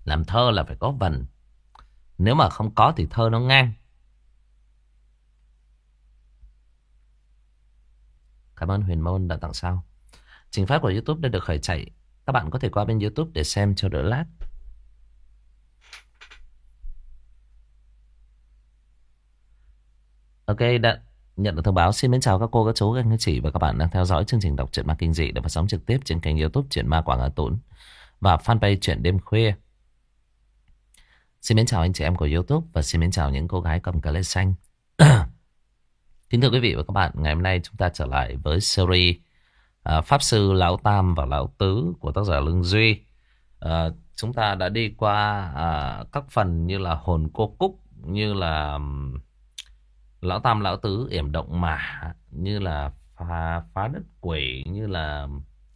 Làm thơ là phải có vần. Nếu mà không có thì thơ nó ngang. Cảm ơn Huyền Môn đã tặng sao. Trình phát của YouTube đã được khởi chạy. Các bạn có thể qua bên YouTube để xem cho đỡ lát. Ok, đã nhận được thông báo. Xin mến chào các cô, các chú, các anh, các chị và các bạn đang theo dõi chương trình đọc truyện ma kinh dị được phát sóng trực tiếp trên kênh YouTube Truyện Ma Quảng Hà Tún và fanpage Truyện Đêm Khuya. Xin mến chào anh chị em của YouTube và xin mến chào những cô gái cầm cà lê xanh. Kính thưa quý vị và các bạn, ngày hôm nay chúng ta trở lại với series Pháp Sư Lão Tam và Lão Tứ của tác giả Lương Duy. Chúng ta đã đi qua các phần như là Hồn Cô Cúc, như là Lão Tam Lão Tứ yểm động mã, như là phá đất quỷ, như là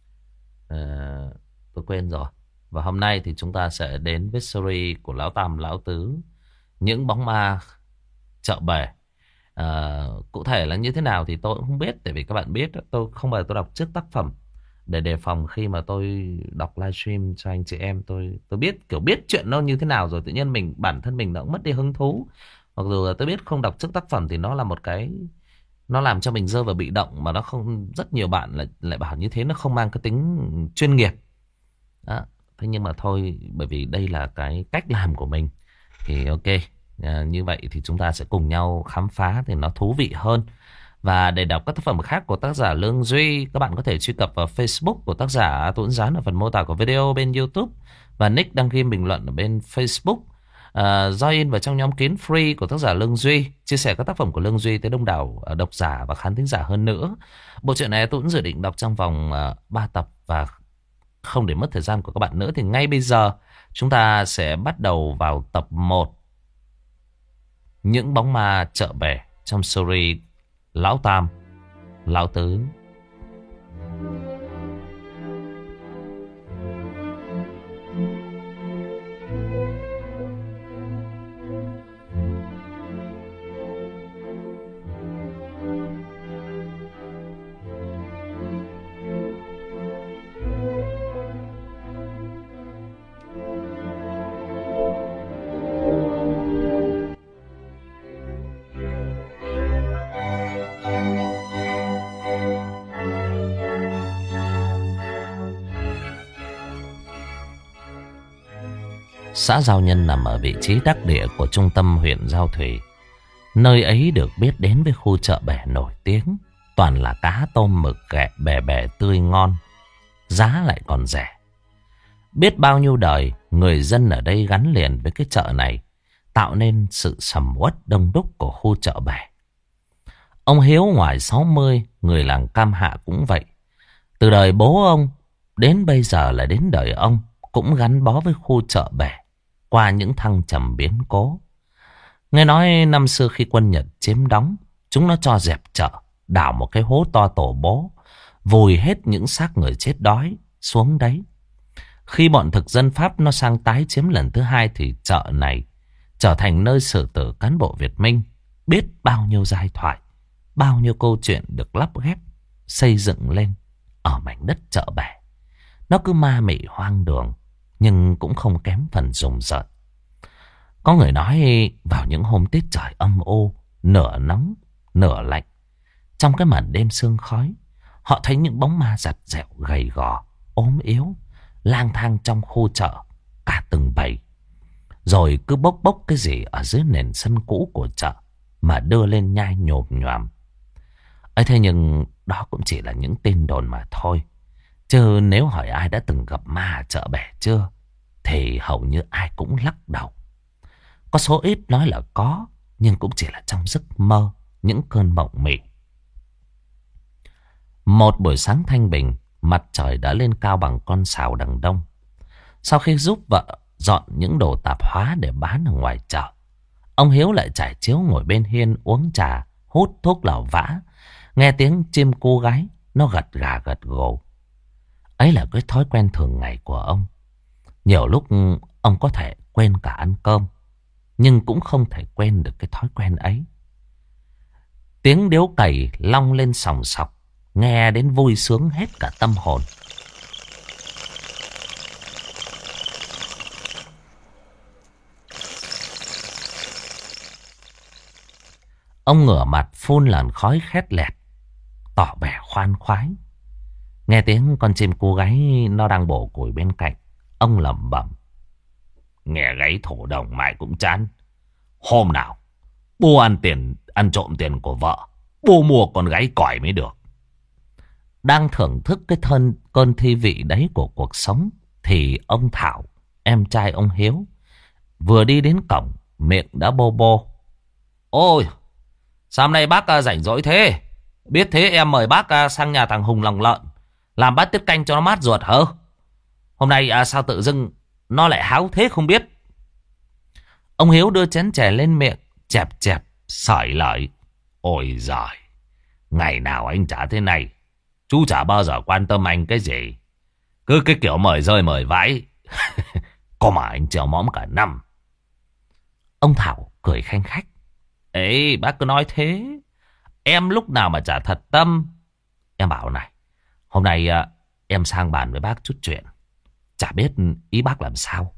tôi quên rồi. Và hôm nay thì chúng ta sẽ đến với series của Lão Tam Lão Tứ, những bóng ma chợ bể. Cụ thể là như thế nào thì tôi cũng không biết. Tại vì các bạn biết tôi không bao giờ tôi đọc trước tác phẩm, để đề phòng khi mà tôi đọc livestream cho anh chị em. Tôi biết kiểu biết chuyện nó như thế nào rồi, tự nhiên bản thân mình đã cũng mất đi hứng thú. Mặc dù là tôi biết không đọc trước tác phẩm thì nó là một cái, nó làm cho mình rơi vào bị động, mà nó không, rất nhiều bạn lại bảo như thế nó không mang cái tính chuyên nghiệp đó. Thế nhưng mà thôi, bởi vì đây là cái cách làm của mình thì ok. Như vậy thì chúng ta sẽ cùng nhau khám phá thì nó thú vị hơn. Và để đọc các tác phẩm khác của tác giả Lương Duy, các bạn có thể truy cập vào Facebook của tác giả, tôi dán ở phần mô tả của video bên YouTube, và nick đăng ký bình luận ở bên Facebook. Join vào trong nhóm kín free của tác giả Lương Duy, chia sẻ các tác phẩm của Lương Duy tới đông đảo độc giả và khán thính giả hơn nữa. Bộ truyện này tôi cũng dự định đọc trong vòng 3 tập, và không để mất thời gian của các bạn nữa thì ngay bây giờ chúng ta sẽ bắt đầu vào tập 1, những bóng ma chợ bể trong series Lão Tam Lão Tứ. Xã Giao Nhân nằm ở vị trí đắc địa của trung tâm huyện Giao Thủy. Nơi ấy được biết đến với khu chợ bể nổi tiếng, toàn là cá tôm mực ghẹ bè bè tươi ngon, giá lại còn rẻ. Biết bao nhiêu đời, người dân ở đây gắn liền với cái chợ này, tạo nên sự sầm uất đông đúc của khu chợ bể. Ông Hiếu ngoài 60, người làng Cam Hạ cũng vậy. Từ đời bố ông đến bây giờ là đến đời ông, cũng gắn bó với khu chợ bể qua những thăng trầm biến cố. Nghe nói năm xưa khi quân Nhật chiếm đóng, chúng nó cho dẹp chợ, đào một cái hố to tổ bố, vùi hết những xác người chết đói xuống đấy. Khi bọn thực dân Pháp nó sang tái chiếm lần thứ hai thì chợ này trở thành nơi xử tử cán bộ Việt Minh. Biết bao nhiêu giai thoại, bao nhiêu câu chuyện được lắp ghép, xây dựng lên ở mảnh đất chợ bể. Nó cứ ma mị hoang đường, nhưng cũng không kém phần rùng rợn. Có người nói vào những hôm tiết trời âm u, nửa nóng, nửa lạnh, trong cái màn đêm sương khói, họ thấy những bóng ma giặt dẹo gầy gò, ốm yếu, lang thang trong khu chợ, cả từng bầy. Rồi cứ bốc bốc cái gì ở dưới nền sân cũ của chợ mà đưa lên nhai nhồm nhoàm. ấy thế nhưng đó cũng chỉ là những tin đồn mà thôi. Chứ nếu hỏi ai đã từng gặp ma ở chợ bể chưa, thì hầu như ai cũng lắc đầu. Có số ít nói là có, nhưng cũng chỉ là trong giấc mơ, những cơn mộng mị. Một buổi sáng thanh bình, mặt trời đã lên cao bằng con sào đằng đông. Sau khi giúp vợ dọn những đồ tạp hóa để bán ở ngoài chợ, ông Hiếu lại trải chiếu ngồi bên hiên uống trà, hút thuốc lào vã, nghe tiếng chim cu gáy, nó gật gà gật gù. Ấy là cái thói quen thường ngày của ông. Nhiều lúc ông có thể quên cả ăn cơm, nhưng cũng không thể quên được cái thói quen ấy. Tiếng điếu cày long lên sòng sọc, nghe đến vui sướng hết cả tâm hồn. Ông ngửa mặt phun làn khói khét lẹt, tỏ vẻ khoan khoái. Nghe tiếng con chim cu gáy nó đang bổ củi bên cạnh, ông lẩm bẩm. Nghe gáy thổ đồng mãi cũng chán. Hôm nào bố ăn trộm tiền của vợ, bố mua con gáy còi mới được. Đang thưởng thức cái cơn thi vị đấy của cuộc sống thì ông Thảo, em trai ông Hiếu, vừa đi đến cổng, miệng đã bô bô. Ôi, sao hôm nay bác rảnh rỗi thế? Biết thế em mời bác sang nhà thằng Hùng lòng lợn, làm bát tiết canh cho nó mát ruột hả? Hôm nay sao tự dưng nó lại háo thế không biết? Ông Hiếu đưa chén chè lên miệng, chẹp chẹp, sỏi lợi. Ôi giời, ngày nào anh chả thế này. Chú chả bao giờ quan tâm anh cái gì. Cứ cái kiểu mời rơi mời vãi. Có mà anh trèo mõm cả năm. Ông Thảo cười khanh khách. Ê, bác cứ nói thế. Em lúc nào mà chả thật tâm. Em bảo này, hôm nay em sang bàn với bác chút chuyện. Chả biết ý bác làm sao.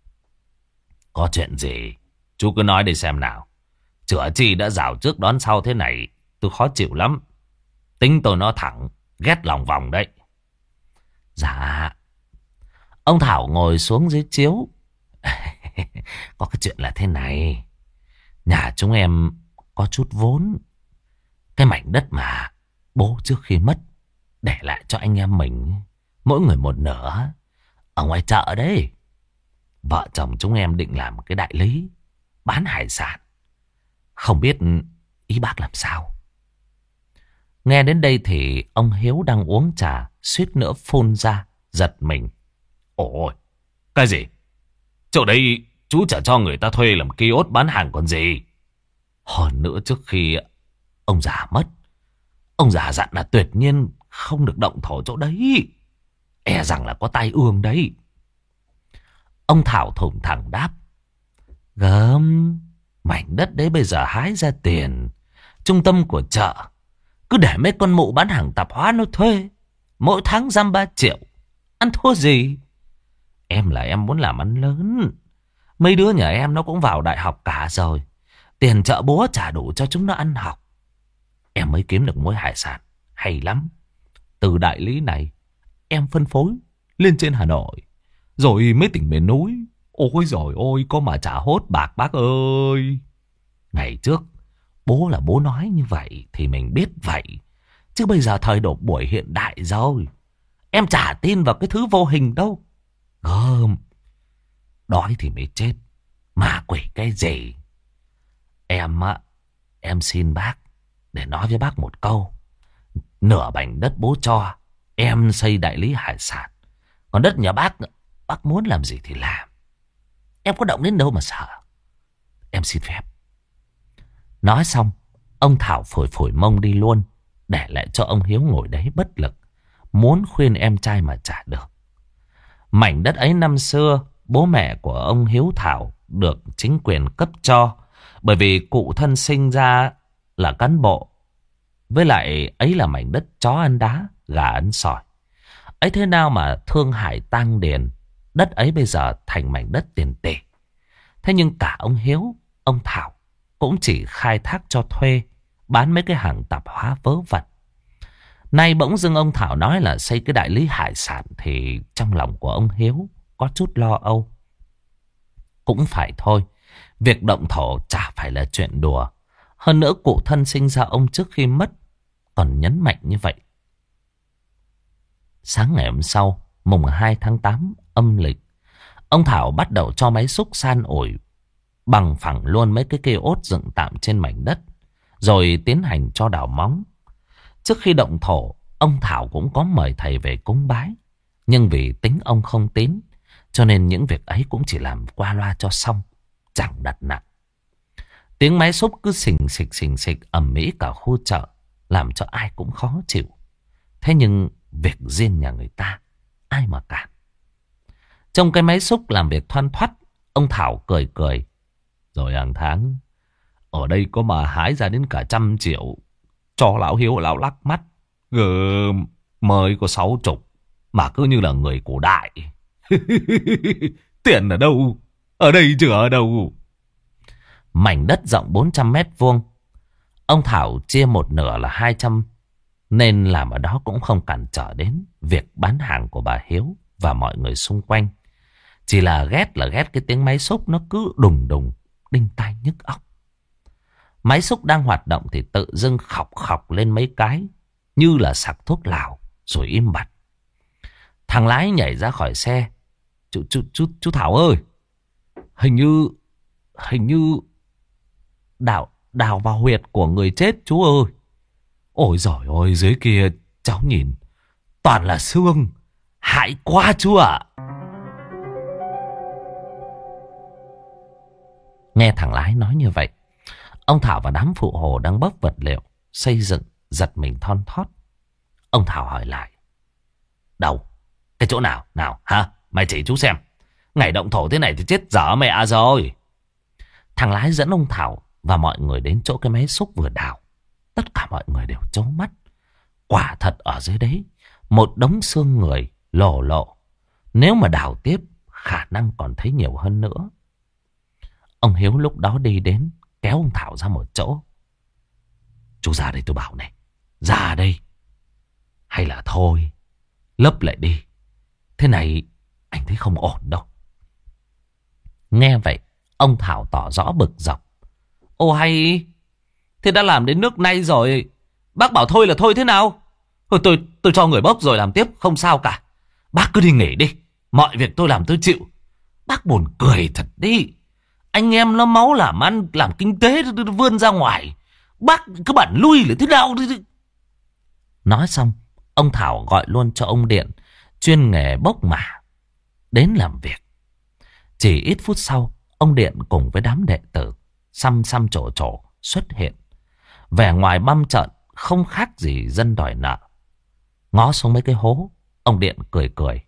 Có chuyện gì chú cứ nói để xem nào. Chữa chi đã rào trước đón sau thế này, tôi khó chịu lắm. Tính tôi nó thẳng, ghét lòng vòng đấy. Dạ. Ông Thảo ngồi xuống dưới chiếu. Có cái chuyện là thế này. Nhà chúng em có chút vốn. Cái mảnh đất mà bố trước khi mất để lại cho anh em mình, mỗi người một nửa, ở ngoài chợ đấy. Vợ chồng chúng em định làm cái đại lý bán hải sản. Không biết ý bác làm sao. Nghe đến đây thì ông Hiếu đang uống trà suýt nữa phun ra, giật mình. Ôi, cái gì? Chỗ đây chú chả cho người ta thuê làm kiosk bán hàng còn gì. Hơn nữa trước khi ông già mất, ông già dặn là tuyệt nhiên không được động thổ chỗ đấy. E rằng là có tai ương đấy. Ông Thảo thủng thẳng đáp. Gớm, mảnh đất đấy bây giờ hái ra tiền, trung tâm của chợ. Cứ để mấy con mụ bán hàng tạp hóa nó thuê, mỗi tháng dăm 3 triệu. Ăn thua gì. Em là em muốn làm ăn lớn. Mấy đứa nhà em nó cũng vào đại học cả rồi. Tiền chợ búa trả đủ cho chúng nó ăn học. Em mới kiếm được mối hải sản hay lắm. Từ đại lý này em phân phối lên trên Hà Nội, rồi mấy tỉnh miền núi. Ôi giời ôi, có mà chả hốt bạc bác ơi. Ngày trước bố là bố nói như vậy thì mình biết vậy. Chứ bây giờ thời độ buổi hiện đại rồi, em chả tin vào cái thứ vô hình đâu. Gơm, đói thì mới chết, ma quỷ cái gì. Em xin bác để nói với bác một câu. Nửa mảnh đất bố cho em xây đại lý hải sản. Còn đất nhà bác muốn làm gì thì làm. Em có động đến đâu mà sợ. Em xin phép. Nói xong, ông Thảo phổi phổi mông đi luôn, để lại cho ông Hiếu ngồi đấy bất lực, muốn khuyên em trai mà chả được. Mảnh đất ấy năm xưa, bố mẹ của ông Hiếu Thảo được chính quyền cấp cho, bởi vì cụ thân sinh ra là cán bộ. Với lại ấy là mảnh đất chó ăn đá, gà ăn sỏi. Ấy thế nào mà thương hải tang điền, đất ấy bây giờ thành mảnh đất tiền tỷ. Thế nhưng cả ông Hiếu, ông Thảo cũng chỉ khai thác cho thuê, bán mấy cái hàng tạp hóa vớ vẩn. Nay bỗng dưng ông Thảo nói là xây cái đại lý hải sản, thì trong lòng của ông Hiếu có chút lo âu. Cũng phải thôi, việc động thổ chả phải là chuyện đùa. Hơn nữa cụ thân sinh ra ông trước khi mất còn nhấn mạnh như vậy. Sáng ngày hôm sau, mùng 2 tháng 8 âm lịch, ông Thảo bắt đầu cho máy xúc san ủi bằng phẳng luôn mấy cái kiosk dựng tạm trên mảnh đất, rồi tiến hành cho đào móng. Trước khi động thổ, ông Thảo cũng có mời thầy về cúng bái. Nhưng vì tính ông không tín, cho nên những việc ấy cũng chỉ làm qua loa cho xong, chẳng đặt nặng. Tiếng máy xúc cứ xình xịch ầm ĩ cả khu chợ, làm cho ai cũng khó chịu. Thế nhưng việc riêng nhà người ta, ai mà cản. Trong cái máy xúc làm việc thoăn thoắt, ông Thảo cười cười. Rồi hàng tháng, ở đây có mà hái ra đến cả 100 triệu. Cho lão Hiếu lão lắc mắt. Mới có 60, mà cứ như là người cổ đại. Tiền ở đâu? Ở đây chứ ở đâu? Mảnh đất rộng 400 mét vuông. Ông Thảo chia một nửa là 200, nên làm ở đó cũng không cản trở đến việc bán hàng của bà Hiếu và mọi người xung quanh. Chỉ là ghét cái tiếng máy xúc nó cứ đùng đùng, đinh tai nhức óc. Máy xúc đang hoạt động thì tự dưng khọc khọc lên mấy cái, như là sặc thuốc lào, rồi im bặt. Thằng lái nhảy ra khỏi xe. Chú Thảo ơi, hình như đào vào huyệt của người chết chú ơi. Ôi giời ơi, dưới kia cháu nhìn toàn là xương, hại quá chú ạ. Nghe thằng lái nói như vậy, ông Thảo và đám phụ hồ đang bốc vật liệu xây dựng giật mình thon thót. Ông Thảo hỏi lại: đâu? Cái chỗ nào? Nào hả? Mày chỉ chú xem. Ngày động thổ thế này thì chết dở mẹ rồi. Thằng lái dẫn ông Thảo và mọi người đến chỗ cái máy xúc vừa đào. Tất cả mọi người đều trố mắt. Quả thật ở dưới đấy một đống xương người lồ lộ. Nếu mà đào tiếp, khả năng còn thấy nhiều hơn nữa. Ông Hiếu lúc đó đi đến, kéo ông Thảo ra một chỗ. Chú ra đây tôi bảo này. Ra đây. Hay là thôi, lấp lại đi. Thế này anh thấy không ổn đâu. Nghe vậy, ông Thảo tỏ rõ bực dọc. Ô hay, thế đã làm đến nước này rồi, bác bảo thôi là thôi thế nào? Tôi cho người bốc rồi làm tiếp, không sao cả. Bác cứ đi nghỉ đi, mọi việc tôi làm tôi chịu. Bác buồn cười thật đi. Anh em nó máu làm ăn, làm kinh tế vươn ra ngoài, bác cứ bản lui là thế nào? Nói xong, ông Thảo gọi luôn cho ông Điện, chuyên nghề bốc mả, đến làm việc. Chỉ ít phút sau, ông Điện cùng với đám đệ tử xăm trổ xuất hiện. Vẻ ngoài băm trợn, không khác gì dân đòi nợ. Ngó xuống mấy cái hố, ông Điện cười.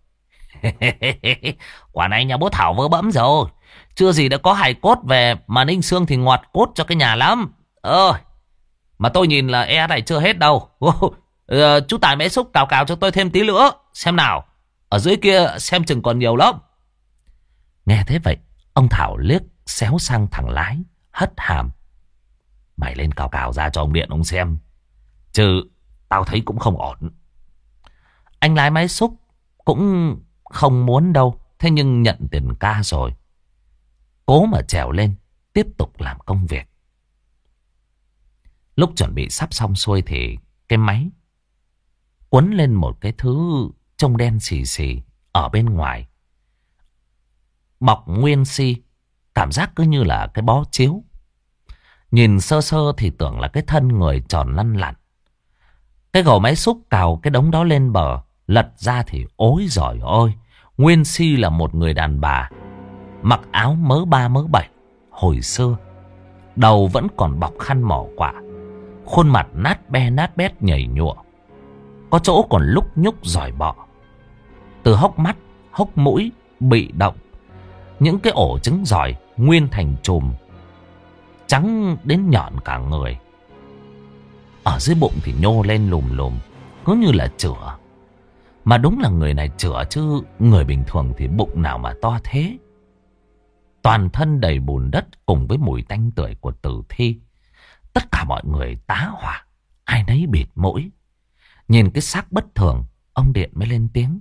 Quả này nhà bố Thảo vỡ bẫm rồi. Chưa gì đã có hài cốt về, mà ninh xương thì ngọt cốt cho cái nhà lắm. Mà tôi nhìn là này chưa hết đâu. Chú Tài mẽ xúc cào cho tôi thêm tí nữa, xem nào. Ở dưới kia xem chừng còn nhiều lắm. Nghe thế vậy, ông Thảo liếc xéo sang thằng lái, hất hàm. Mày lên cào ra cho ông Điện ông xem, chứ tao thấy cũng không ổn. Anh lái máy xúc cũng không muốn đâu, thế nhưng nhận tiền ca rồi, cố mà trèo lên tiếp tục làm công việc. Lúc chuẩn bị sắp xong xuôi thì cái máy quấn lên một cái thứ trông đen xì xì ở bên ngoài, bọc nguyên xi, cảm giác cứ như là cái bó chiếu. Nhìn sơ sơ thì tưởng là cái thân người tròn lăn lặn. Cái gầu máy xúc cào cái đống đó lên bờ, lật ra thì ối giời ơi, nguyên si là một người đàn bà, mặc áo mớ 3 mớ 7 hồi xưa, đầu vẫn còn bọc khăn mỏ quả, khuôn mặt nát bét nhầy nhụa, có chỗ còn lúc nhúc giỏi bọ. Từ hốc mắt, hốc mũi bị động, những cái ổ trứng giỏi nguyên thành chùm, trắng đến nhọn cả người. Ở dưới bụng thì nhô lên lùm, cứ như là chửa. Mà đúng là người này chửa, chứ người bình thường thì bụng nào mà to thế. Toàn thân đầy bùn đất cùng với mùi tanh tưởi của tử thi. Tất cả mọi người tá hỏa, ai nấy bịt mũi. Nhìn cái xác bất thường, ông Điện mới lên tiếng.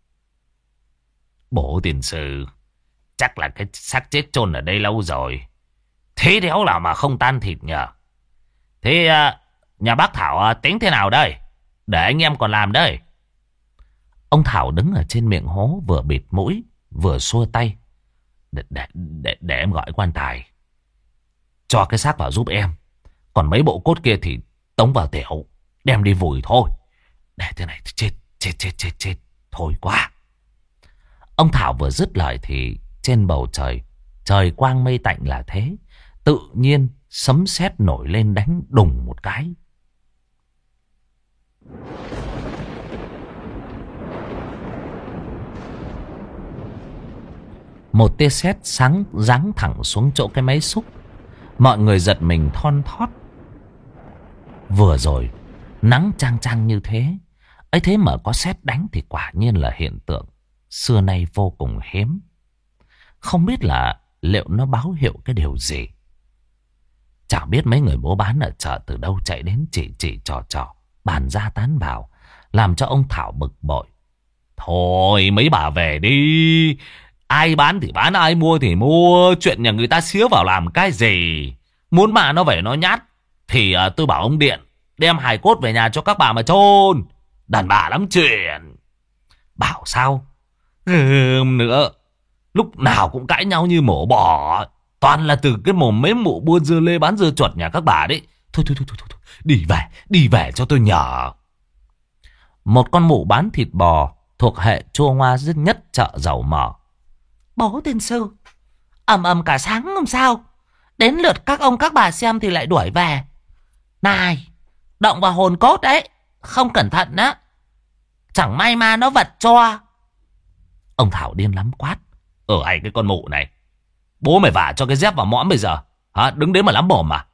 Bố tiền sư, chắc là cái xác chết chôn ở đây lâu rồi, thế đéo nào mà không tan thịt nhờ. Thế nhà bác Thảo tính thế nào đây? Để anh em còn làm đây. Ông Thảo đứng ở trên miệng hố, vừa bịt mũi vừa xua tay. Để em gọi quan tài cho cái xác vào giúp em. Còn mấy bộ cốt kia thì tống vào tiểu, đem đi vùi thôi. Để thế này chết thôi quá. Ông Thảo vừa dứt lời thì trên bầu trời, trời quang mây tạnh là thế, tự nhiên sấm sét nổi lên đánh đùng một cái. Một tia sét sáng giáng thẳng xuống chỗ cái máy xúc. Mọi người giật mình thon thót. Vừa rồi nắng chang như thế, ấy thế mà có sét đánh thì quả nhiên là hiện tượng xưa nay vô cùng hiếm. Không biết là liệu nó báo hiệu cái điều gì. Chẳng biết mấy người bố bán ở chợ từ đâu chạy đến chỉ trò bàn ra tán vào, làm cho ông Thảo bực bội. Thôi mấy bà về đi. Ai bán thì bán, ai mua thì mua. Chuyện nhà người ta xía vào làm cái gì. Muốn mà nó về nó nhát thì tôi bảo ông Điện đem hài cốt về nhà cho các bà mà chôn. Đàn bà lắm chuyện. Bảo sao? Gớm nữa. Lúc nào cũng cãi nhau như mổ bò. Toàn là từ cái mồm mấy mụ buôn dưa lê bán dưa chuột nhà các bà đấy. Thôi. Đi về cho tôi nhờ. Một con mụ bán thịt bò thuộc hệ chua ngoa nhất chợ Dầu Mỏ. Bố tiên sư, ầm cả sáng không sao. Đến lượt các ông các bà xem thì lại đuổi về. Này, động vào hồn cốt đấy. Không cẩn thận á, chẳng may mà nó vật cho. Ông Thảo điên lắm quát. Ai cái con mụ này. Bố mày vả cho cái dép vào mõm bây giờ hả? Đứng đấy mà lắm mồm mà.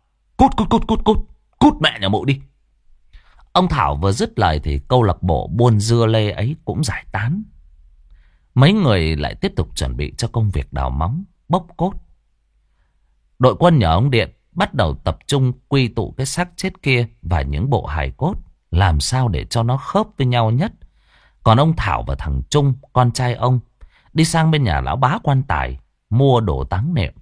Cút mẹ nhà mụ đi. Ông Thảo vừa dứt lời thì câu lạc bộ buôn dưa lê ấy cũng giải tán. Mấy người lại tiếp tục chuẩn bị cho công việc đào móng, bốc cốt. Đội quân nhờ ông Điện bắt đầu tập trung quy tụ cái xác chết kia và những bộ hài cốt, làm sao để cho nó khớp với nhau nhất. Còn ông Thảo và thằng Trung, con trai ông, đi sang bên nhà lão bá quan tài mua đồ táng niệm.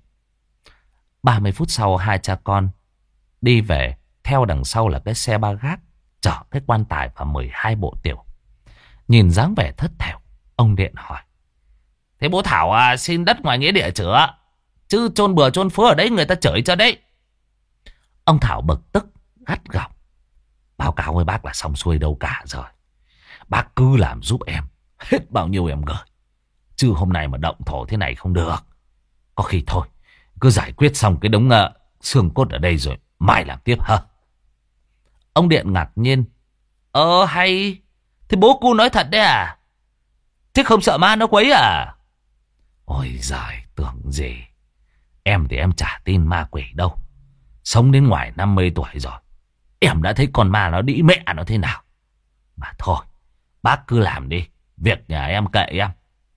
30 phút sau, hai cha con đi về, theo đằng sau là cái xe ba gác chở cái quan tài và 12 bộ tiểu. Nhìn dáng vẻ thất thểu, ông Điện hỏi: Thế bố Thảo xin đất ngoài nghĩa địa chữa? Chứ chôn bừa chôn phứa ở đấy người ta chửi cho đấy. Ông Thảo bực tức gắt gỏng: Báo cáo với bác là xong xuôi đâu cả rồi. Bác cứ làm giúp em, hết bao nhiêu em gửi. Chứ hôm nay mà động thổ thế này không được. Có khi thôi, cứ giải quyết xong cái đống xương cốt ở đây rồi mai làm tiếp ha. Ông Điện ngạc nhiên: Hay. Thế bố cu nói thật đấy à? Thế không sợ ma nó quấy à? Ôi giời, tưởng gì. Em thì em chả tin ma quỷ đâu. Sống đến ngoài 50 tuổi rồi, em đã thấy con ma nó đĩ mẹ nó thế nào. Mà thôi, bác cứ làm đi. Việc nhà em kệ em.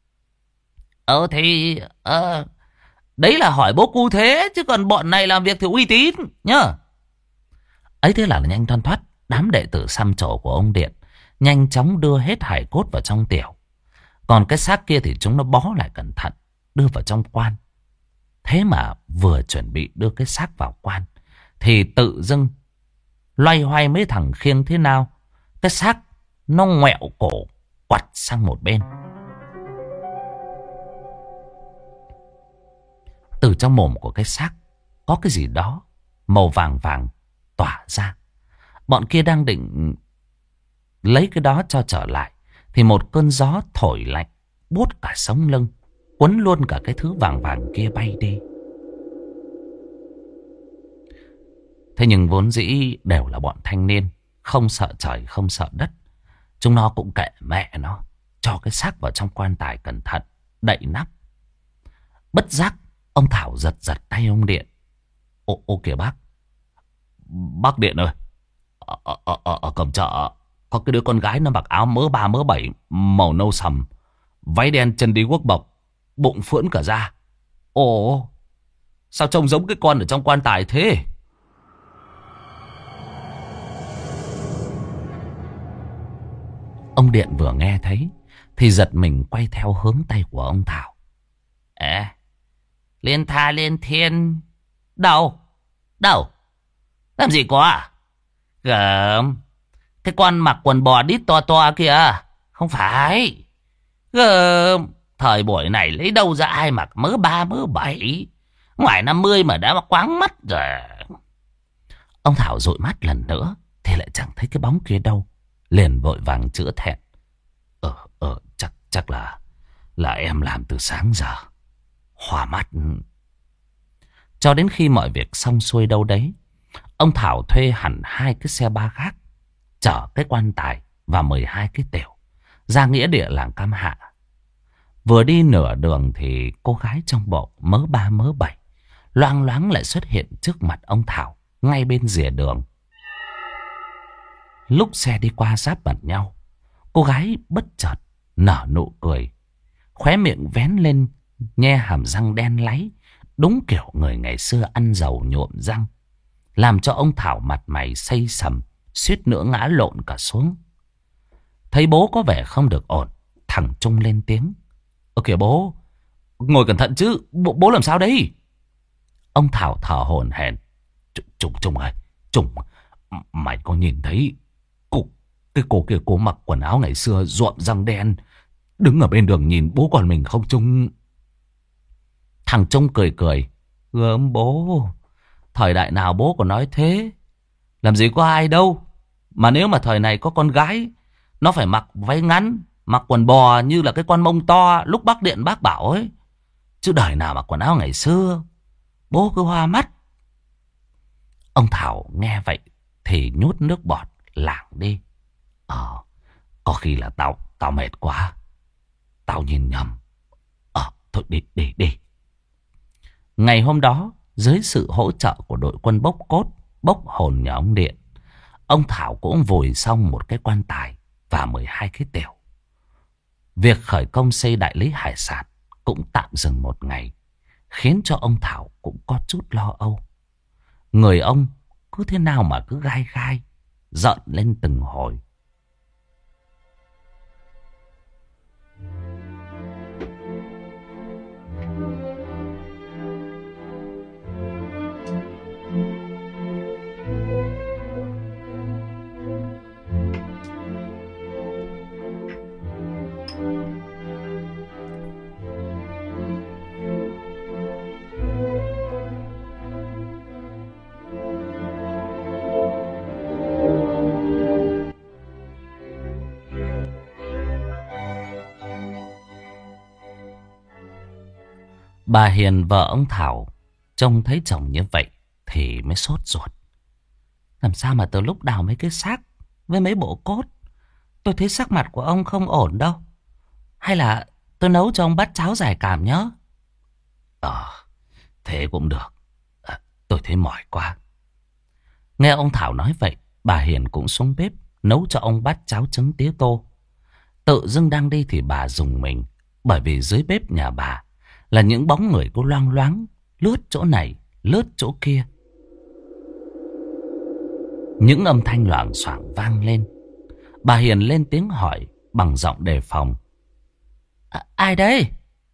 Đấy là hỏi bố cu thế. Chứ còn bọn này làm việc thì uy tín nhá. Ấy thế là nhanh thoăn thoắt, đám đệ tử xăm trổ của ông Điện nhanh chóng đưa hết hài cốt vào trong tiểu. Còn cái xác kia thì chúng nó bó lại cẩn thận, đưa vào trong quan. Thế mà vừa chuẩn bị đưa cái xác vào quan thì tự dưng loay hoay mấy thằng khiêng thế nào, cái xác nó ngoẹo cổ quặt sang một bên. Từ trong mồm của cái xác có cái gì đó màu vàng vàng tỏa ra. Bọn kia đang định lấy cái đó cho trở lại thì một cơn gió thổi lạnh buốt cả sống lưng, quấn luôn cả cái thứ vàng vàng kia bay đi. Thế nhưng vốn dĩ đều là bọn thanh niên, không sợ trời không sợ đất. Chúng nó cũng kệ mẹ nó, cho cái xác vào trong quan tài cẩn thận, đậy nắp. Bất giác ông Thảo giật tay ông Điện. Ô kìa bác. Bác Điện ơi, ở cổng chợ có cái đứa con gái nó mặc áo mớ 3 mớ 7 màu nâu sầm, váy đen chân đi guốc bọc, bụng phưỡn cả ra. Ồ, sao trông giống cái con ở trong quan tài thế? Ông Điện vừa nghe thấy thì giật mình quay theo hướng tay của ông Thảo. Liên tha liên thiên. Đâu? Làm gì có à? Gớm. Cái con mặc quần bò đít to kìa. Không phải. Gớm. Thời buổi này lấy đâu ra ai mặc mớ 3 mớ 7. Ngoài 50 mà đã quáng mắt rồi. Ông Thảo dụi mắt lần nữa thì lại chẳng thấy cái bóng kia đâu. Liền vội vàng chữa thẹn. Chắc là em làm từ sáng giờ. Hoa mắt. Cho đến khi mọi việc xong xuôi đâu đấy, ông Thảo thuê hẳn 2 cái xe ba gác chở cái quan tài và 12 cái tiểu ra nghĩa địa làng Cam Hạ. Vừa đi nửa đường thì cô gái trong bộ mớ 3 mớ 7 loang loáng lại xuất hiện trước mặt ông Thảo ngay bên rìa đường. Lúc xe đi qua giáp mặt nhau, cô gái bất chợt nở nụ cười, khóe miệng vén lên, nhe hàm răng đen láy, đúng kiểu người ngày xưa ăn dầu nhuộm răng. làm cho ông Thảo mặt mày xây sầm, suýt nữa ngã lộn cả xuống. Thấy bố có vẻ không được ổn, thằng Trung lên tiếng. Ơ kìa bố, ngồi cẩn thận chứ, bố làm sao đấy? Ông Thảo thở hổn hển. Trung ơi, Trung, mày có nhìn thấy cái cô kia, cô mặc quần áo ngày xưa rộm răng đen, đứng ở bên đường nhìn bố con mình không Trung? Thằng Trung cười cười. Gớm bố, thời đại nào bố còn nói thế? Làm gì có ai đâu. Mà nếu mà thời này có con gái, nó phải mặc váy ngắn, mặc quần bò như là cái con mông to lúc bác Điện bác bảo ấy. Chứ đời nào mà quần áo ngày xưa. Bố cứ hoa mắt. Ông Thảo nghe vậy thì nhút nước bọt lảng đi. Có khi là tao mệt quá, tao nhìn nhầm. Thôi đi. Ngày hôm đó, dưới sự hỗ trợ của đội quân bốc cốt, bốc hồn nhà ông Điện, ông Thảo cũng vùi xong một cái quan tài và 12 cái tểu. Việc khởi công xây đại lý hải sản cũng tạm dừng một ngày, khiến cho ông Thảo cũng có chút lo âu. Người ông cứ thế nào mà cứ gai gai, giận lên từng hồi. Bà Hiền vợ ông Thảo trông thấy chồng như vậy thì mới sốt ruột. Làm sao mà từ lúc đào mấy cái xác với mấy bộ cốt, tôi thấy sắc mặt của ông không ổn đâu. Hay là tôi nấu cho ông bát cháo giải cảm nhớ? Thế cũng được. Tôi thấy mỏi quá. Nghe ông Thảo nói vậy, bà Hiền cũng xuống bếp nấu cho ông bát cháo trứng tía tô. Tự dưng đang đi thì bà rùng mình, bởi vì dưới bếp nhà bà là những bóng người cứ loang loáng, lướt chỗ này, lướt chỗ kia. Những âm thanh loảng xoảng vang lên. Bà Hiền lên tiếng hỏi bằng giọng đề phòng. Ai đấy?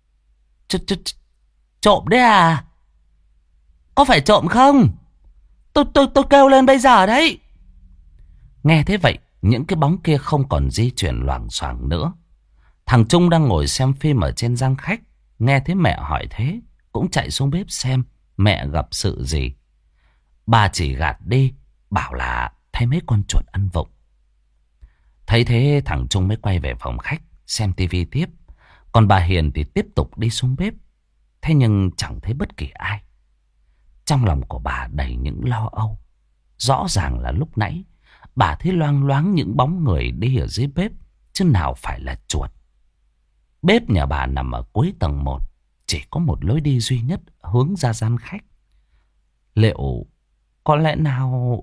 Trộm đấy à? Có phải trộm không? Tôi kêu lên bây giờ đấy. Nghe thế vậy, những cái bóng kia không còn di chuyển loảng xoảng nữa. Thằng Trung đang ngồi xem phim ở trên giang khách, nghe thấy mẹ hỏi thế, cũng chạy xuống bếp xem mẹ gặp sự gì. Bà chỉ gạt đi, bảo là thấy mấy con chuột ăn vụng. Thấy thế thằng Trung mới quay về phòng khách xem tivi tiếp. Còn bà Hiền thì tiếp tục đi xuống bếp. Thế nhưng chẳng thấy bất kỳ ai. Trong lòng của bà đầy những lo âu. Rõ ràng là lúc nãy bà thấy loang loáng những bóng người đi ở dưới bếp, chứ nào phải là chuột. Bếp nhà bà nằm ở cuối tầng 1, chỉ có một lối đi duy nhất hướng ra gian khách. Liệu có lẽ nào...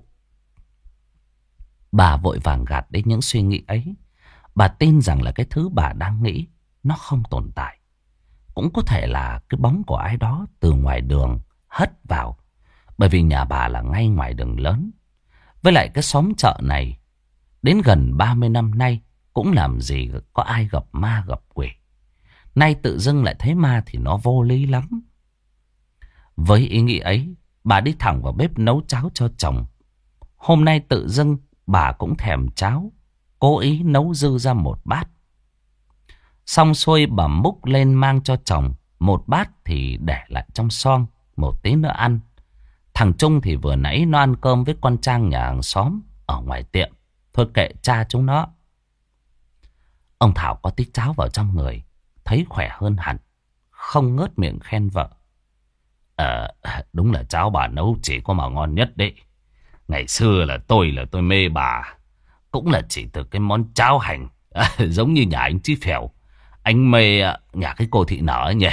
Bà vội vàng gạt đi những suy nghĩ ấy. Bà tin rằng là cái thứ bà đang nghĩ nó không tồn tại. Cũng có thể là cái bóng của ai đó từ ngoài đường hất vào. Bởi vì nhà bà là ngay ngoài đường lớn. Với lại cái xóm chợ này đến gần 30 năm nay cũng làm gì có ai gặp ma gặp quỷ. Nay tự dưng lại thấy ma thì nó vô lý lắm. Với ý nghĩ ấy, bà đi thẳng vào bếp nấu cháo cho chồng. Hôm nay tự dưng bà cũng thèm cháo, cố ý nấu dư ra một bát. Xong xuôi bà múc lên mang cho chồng. Một bát thì để lại trong xoong, một tí nữa ăn. Thằng Trung thì vừa nãy nó ăn cơm với con Trang nhà hàng xóm ở ngoài tiệm. Thôi kệ cha chúng nó. Ông Thảo có tí cháo vào trong người, thấy khỏe hơn hẳn, không ngớt miệng khen vợ. Đúng là cháo bà nấu chỉ có mà ngon nhất đấy. Ngày xưa là tôi mê bà, cũng là chỉ từ cái món cháo hành. Giống như nhà anh Chí Phèo, anh mê nhà cái cô Thị Nở nhỉ.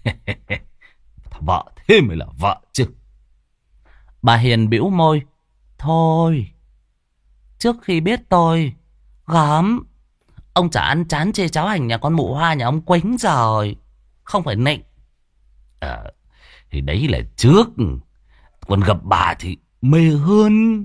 Vợ thế mới là vợ chứ. Bà Hiền bĩu môi. Thôi, trước khi biết tôi gớm, ông chả ăn chán chê cháo hành nhà con mụ Hoa nhà ông Quýnh rồi. Không phải nịnh. Thì đấy là trước. Còn gặp bà thì mê hơn.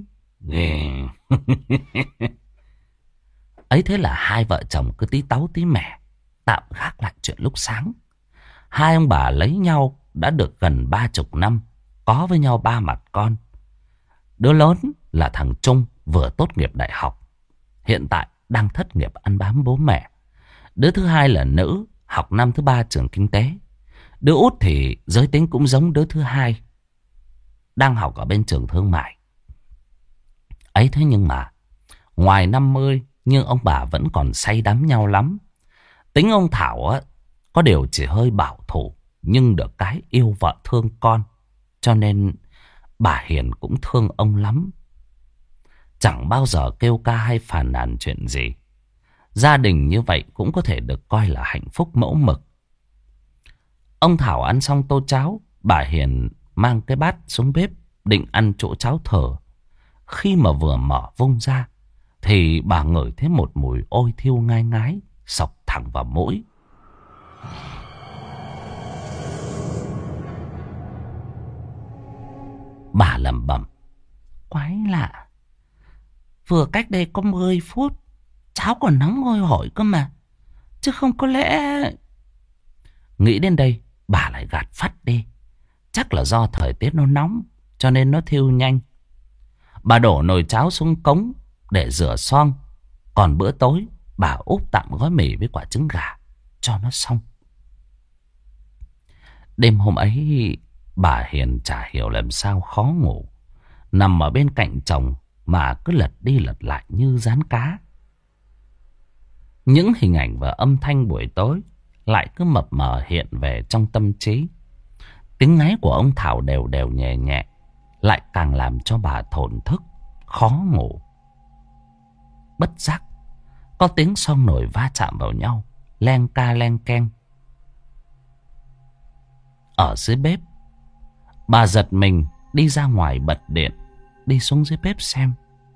Ấy thế là hai vợ chồng cứ tí táu tí mẻ, tạm gác lại chuyện lúc sáng. Hai ông bà lấy nhau đã được gần 30 năm, có với nhau 3 mặt con. Đứa lớn là thằng Trung vừa tốt nghiệp đại học, hiện tại đang thất nghiệp ăn bám bố mẹ. Đứa thứ hai là nữ, học năm thứ 3 trường kinh tế. Đứa út thì giới tính cũng giống đứa thứ hai, đang học ở bên trường thương mại. Ấy thế nhưng mà ngoài 50 nhưng ông bà vẫn còn say đắm nhau lắm. Tính ông Thảo á, có điều chỉ hơi bảo thủ, nhưng được cái yêu vợ thương con, cho nên bà Hiền cũng thương ông lắm. Chẳng bao giờ kêu ca hay phàn nàn chuyện gì. Gia đình như vậy cũng có thể được coi là hạnh phúc mẫu mực. Ông Thảo ăn xong tô cháo, bà Hiền mang cái bát xuống bếp định ăn chỗ cháo thở. Khi mà vừa mở vung ra thì bà ngửi thấy một mùi ôi thiêu ngai ngái xộc thẳng vào mũi. Bà lẩm bẩm: quái lạ, vừa cách đây có 10 phút cháo còn nóng hôi hổi cơ mà, chứ không có lẽ... Nghĩ đến đây bà lại gạt phắt đi. Chắc là do thời tiết nó nóng cho nên nó thiêu nhanh. Bà đổ nồi cháo xuống cống để rửa xoong. Còn bữa tối bà úp tạm gói mì với quả trứng gà cho nó xong. Đêm hôm ấy bà Hiền chả hiểu làm sao khó ngủ, nằm ở bên cạnh chồng mà cứ lật đi lật lại như rán cá. Những hình ảnh và âm thanh buổi tối lại cứ mập mờ hiện về trong tâm trí. Tiếng ngáy của ông Thảo đều đều nhẹ nhẹ lại càng làm cho bà thổn thức, khó ngủ. Bất giác có tiếng xoong nồi va chạm vào nhau, len ca len keng. Ở dưới bếp, bà giật mình đi ra ngoài bật điện, đi xuống dưới bếp xem.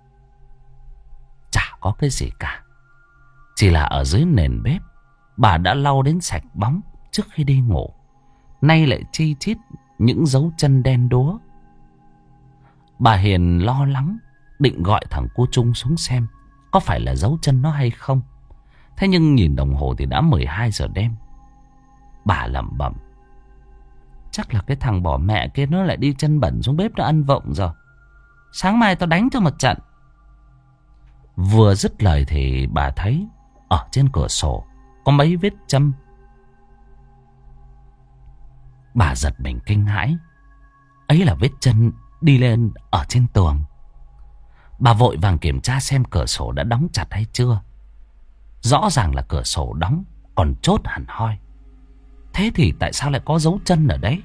Chả có cái gì cả. Chỉ là ở dưới nền bếp bà đã lau đến sạch bóng trước khi đi ngủ. Nay lại chi chít những dấu chân đen đúa. Bà Hiền lo lắng định gọi thằng cô Trung xuống xem có phải là dấu chân nó hay không. Thế nhưng nhìn đồng hồ thì đã 12 giờ đêm. Bà lẩm bẩm: chắc là cái thằng bỏ mẹ kia nó lại đi chân bẩn xuống bếp nó ăn vụng rồi. Sáng mai tao đánh cho một trận. Vừa dứt lời thì bà thấy ở trên cửa sổ có mấy vết châm. Bà giật mình kinh hãi. Ấy là vết chân đi lên ở trên tường. Bà vội vàng kiểm tra xem cửa sổ đã đóng chặt hay chưa. Rõ ràng là cửa sổ đóng, còn chốt hẳn hoi. Thế thì tại sao lại có dấu chân ở đấy?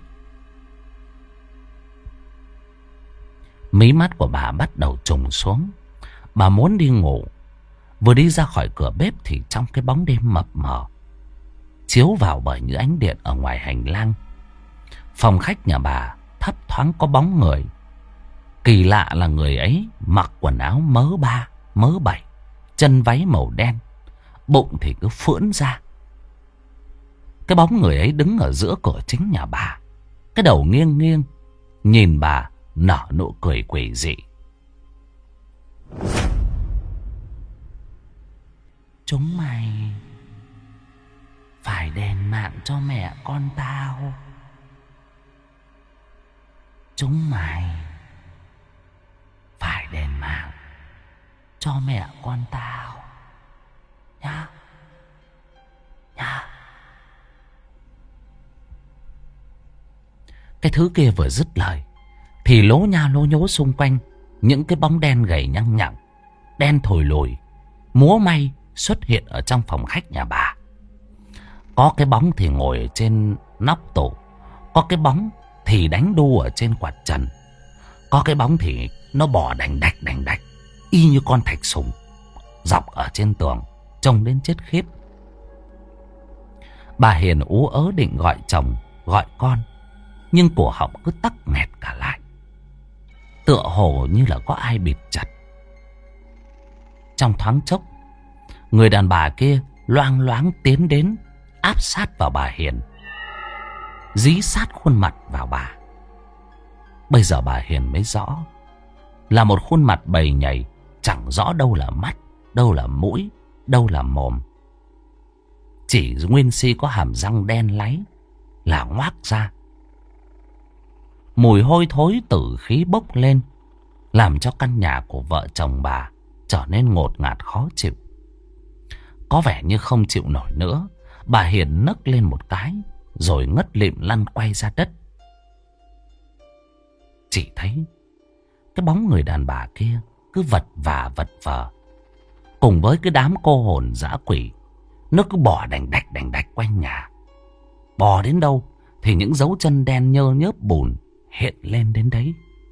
Mí mắt của bà bắt đầu trùng xuống. Bà muốn đi ngủ. Vừa đi ra khỏi cửa bếp thì trong cái bóng đêm mập mờ, chiếu vào bởi những ánh điện ở ngoài hành lang, phòng khách nhà bà thấp thoáng có bóng người. Kỳ lạ là người ấy mặc quần áo mớ 3, mớ 7, chân váy màu đen, bụng thì cứ phưỡn ra. Cái bóng người ấy đứng ở giữa cửa chính nhà bà, cái đầu nghiêng nghiêng, nhìn bà nở nụ cười quỷ dị. Chúng mày phải đền mạng cho mẹ con tao. Chúng mày phải đền mạng cho mẹ con tao nhá. Nhá. Cái thứ kia vừa dứt lời thì lố nha lố nhố xung quanh những cái bóng đen gầy nhăng nhẳng, đen thổi lùi, múa may xuất hiện ở trong phòng khách nhà bà. Có cái bóng thì ngồi ở trên nóc tủ, có cái bóng thì đánh đu ở trên quạt trần, có cái bóng thì nó bò đành đạch y như con thạch sùng dọc ở trên tường, trông đến chết khiếp. Bà Hiền ú ớ định gọi chồng gọi con, nhưng cổ họng cứ tắc nghẹt cả lại, tựa hồ như là có ai bịt chặt. Trong thoáng chốc, người đàn bà kia loang loáng tiến đến, áp sát vào bà Hiền, dí sát khuôn mặt vào bà. Bây giờ bà Hiền mới rõ là một khuôn mặt bầy nhầy, chẳng rõ đâu là mắt, đâu là mũi, đâu là mồm. Chỉ nguyên si có hàm răng đen láy là ngoác ra. Mùi hôi thối tử khí bốc lên, làm cho căn nhà của vợ chồng bà trở nên ngột ngạt khó chịu. Có vẻ như không chịu nổi nữa, bà Hiền nấc lên một cái, rồi ngất lịm lăn quay ra đất. Chỉ thấy cái bóng người đàn bà kia cứ vật vờ, cùng với cái đám cô hồn dã quỷ, nó cứ bò đành đạch quanh nhà. Bò đến đâu thì những dấu chân đen nhơ nhớp bùn hiện lên đến đấy.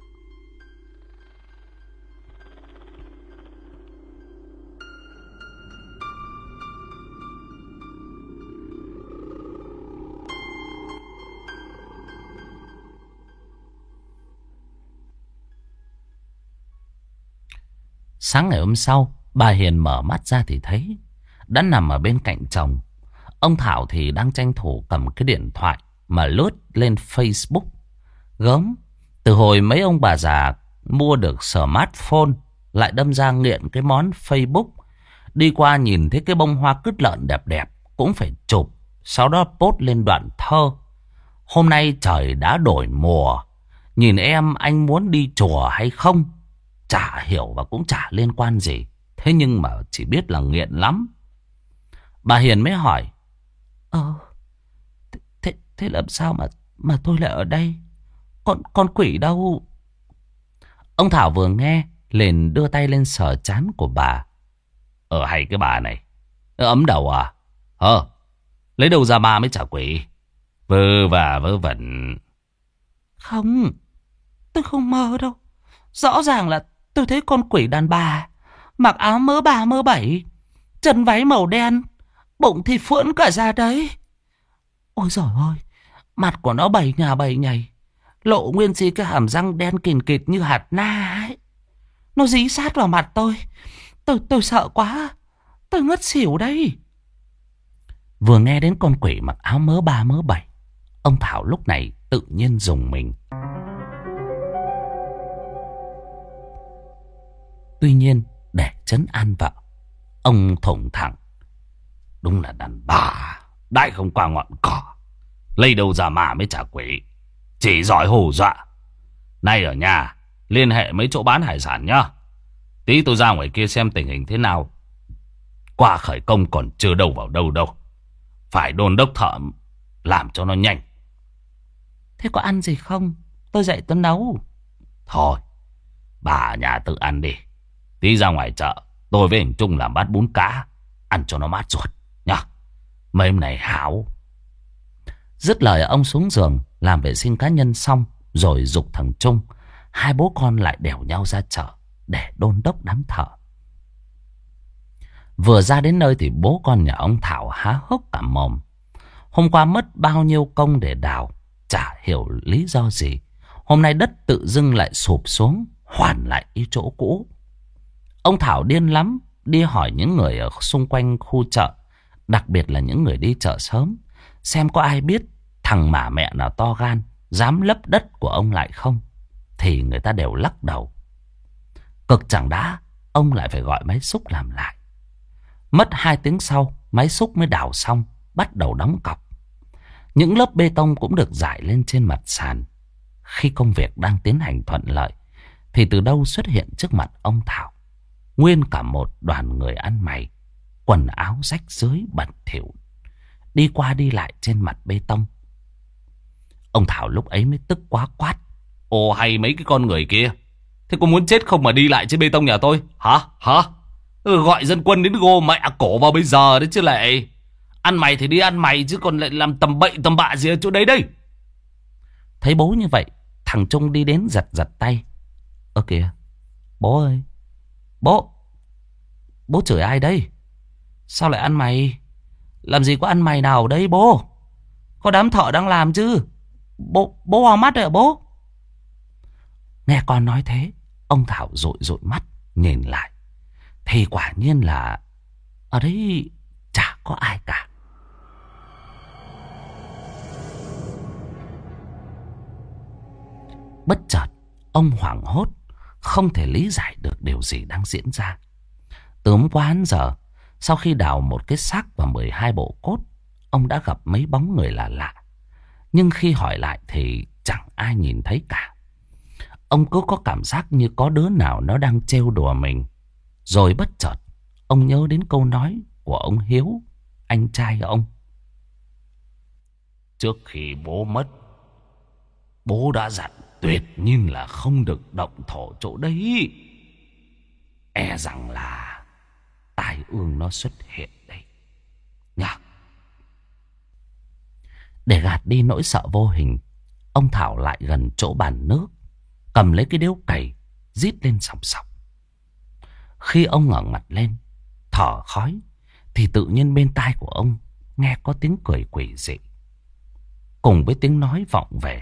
Sáng ngày hôm sau, bà Hiền mở mắt ra thì thấy đã nằm ở bên cạnh chồng. Ông Thảo thì đang tranh thủ cầm cái điện thoại mà lướt lên Facebook. Gớm, từ hồi mấy ông bà già mua được smartphone lại đâm ra nghiện cái món Facebook. Đi qua nhìn thấy cái bông hoa cứt lợn đẹp đẹp cũng phải chụp, sau đó post lên đoạn thơ: hôm nay trời đã đổi mùa, nhìn em anh muốn đi chùa hay không? Chả hiểu và cũng chả liên quan gì, thế nhưng mà chỉ biết là nghiện lắm. Bà Hiền mới hỏi: Thế làm sao mà tôi lại ở đây? Con quỷ đâu? Ông Thảo vừa nghe liền đưa tay lên sờ trán của bà. Hay cái bà này ấm đầu à? Lấy đâu ra ma mới trả quỷ? Vơ vẩn. Không, tôi không mơ đâu. Rõ ràng là tôi thấy con quỷ đàn bà, mặc áo mớ ba mớ bảy, chân váy màu đen, bụng thì phưỡn cả ra đấy. Ôi giời ơi, mặt của nó bảy nhà bảy nhầy, lộ nguyên si cái hàm răng đen kìn kịt như hạt na ấy. Nó dí sát vào mặt tôi. Tôi sợ quá, tôi ngất xỉu đấy. Vừa nghe đến con quỷ mặc áo mớ ba mớ bảy, ông Thảo lúc này tự nhiên rùng mình. Tuy nhiên để trấn an vợ, ông thủng thẳng: đúng là đàn bà đại không qua ngọn cỏ, lấy đâu ra mà mới trả quỷ, chỉ giỏi hù dọa. Nay ở nhà liên hệ mấy chỗ bán hải sản nhá, tí tôi ra ngoài kia xem tình hình thế nào. Qua khởi công còn chưa đâu vào đâu đâu, phải đôn đốc thợ làm cho nó nhanh. Thế có ăn gì không? Tôi dậy tôi nấu. Thôi, bà ở nhà tự ăn đi. Tí ra ngoài chợ, tôi với anh Trung làm bát bún cá, ăn cho nó mát ruột nhá. Mấy hôm này hảo. Dứt lời, ông xuống giường làm vệ sinh cá nhân xong, rồi giục thằng Trung. Hai bố con lại đèo nhau ra chợ để đôn đốc đám thợ. Vừa ra đến nơi thì bố con nhà ông Thảo há hốc cả mồm. Hôm qua mất bao nhiêu công để đào, chả hiểu lý do gì, hôm nay đất tự dưng lại sụp xuống, hoàn lại ý chỗ cũ. Ông Thảo điên lắm, đi hỏi những người ở xung quanh khu chợ, đặc biệt là những người đi chợ sớm, xem có ai biết thằng mả mẹ nào to gan dám lấp đất của ông lại không. Thì người ta đều lắc đầu. Cực chẳng đã, ông lại phải gọi máy xúc làm lại. Mất 2 tiếng sau, máy xúc mới đào xong, bắt đầu đóng cọc. Những lớp bê tông cũng được rải lên trên mặt sàn. Khi công việc đang tiến hành thuận lợi, thì từ đâu xuất hiện trước mặt ông Thảo nguyên cả một đoàn người ăn mày, quần áo rách rưới bẩn thỉu, đi qua đi lại trên mặt bê tông. Ông Thảo lúc ấy mới tức quá quát: Ồ hay mấy cái con người kia, thế có muốn chết không mà đi lại trên bê tông nhà tôi? Hả? Gọi dân quân đến gô mẹ cổ vào bây giờ đấy chứ lại. Ăn mày thì đi ăn mày, chứ còn lại làm tầm bậy tầm bạ gì ở chỗ đấy đây. Thấy bố như vậy, thằng Trung đi đến giật giật tay. Kìa, bố ơi, Bố chửi ai đây? Sao lại ăn mày? Làm gì có ăn mày nào ở đây bố? Có đám thợ đang làm chứ. Bố hoa mắt rồi hả bố? Nghe con nói thế, ông Thảo dụi dụi mắt nhìn lại, thì quả nhiên là ở đấy chả có ai cả. Bất chợt ông hoảng hốt, không thể lý giải được điều gì đang diễn ra. Từ hôm qua đến giờ, sau khi đào một cái xác và 12 bộ cốt, ông đã gặp mấy bóng người lạ lạ. Nhưng khi hỏi lại thì chẳng ai nhìn thấy cả. Ông cứ có cảm giác như có đứa nào nó đang trêu đùa mình. Rồi bất chợt, ông nhớ đến câu nói của ông Hiếu, anh trai ông. Trước khi bố mất, bố đã dặn tuyệt nhiên là không được động thổ chỗ đấy. E rằng là tai ương nó xuất hiện đây nhá. Để gạt đi nỗi sợ vô hình, ông Thảo lại gần chỗ bàn nước, cầm lấy cái điếu cày, rít lên sòng sòng. Khi ông ngẩng mặt lên, thở khói, thì tự nhiên bên tai của ông nghe có tiếng cười quỷ dị, cùng với tiếng nói vọng về.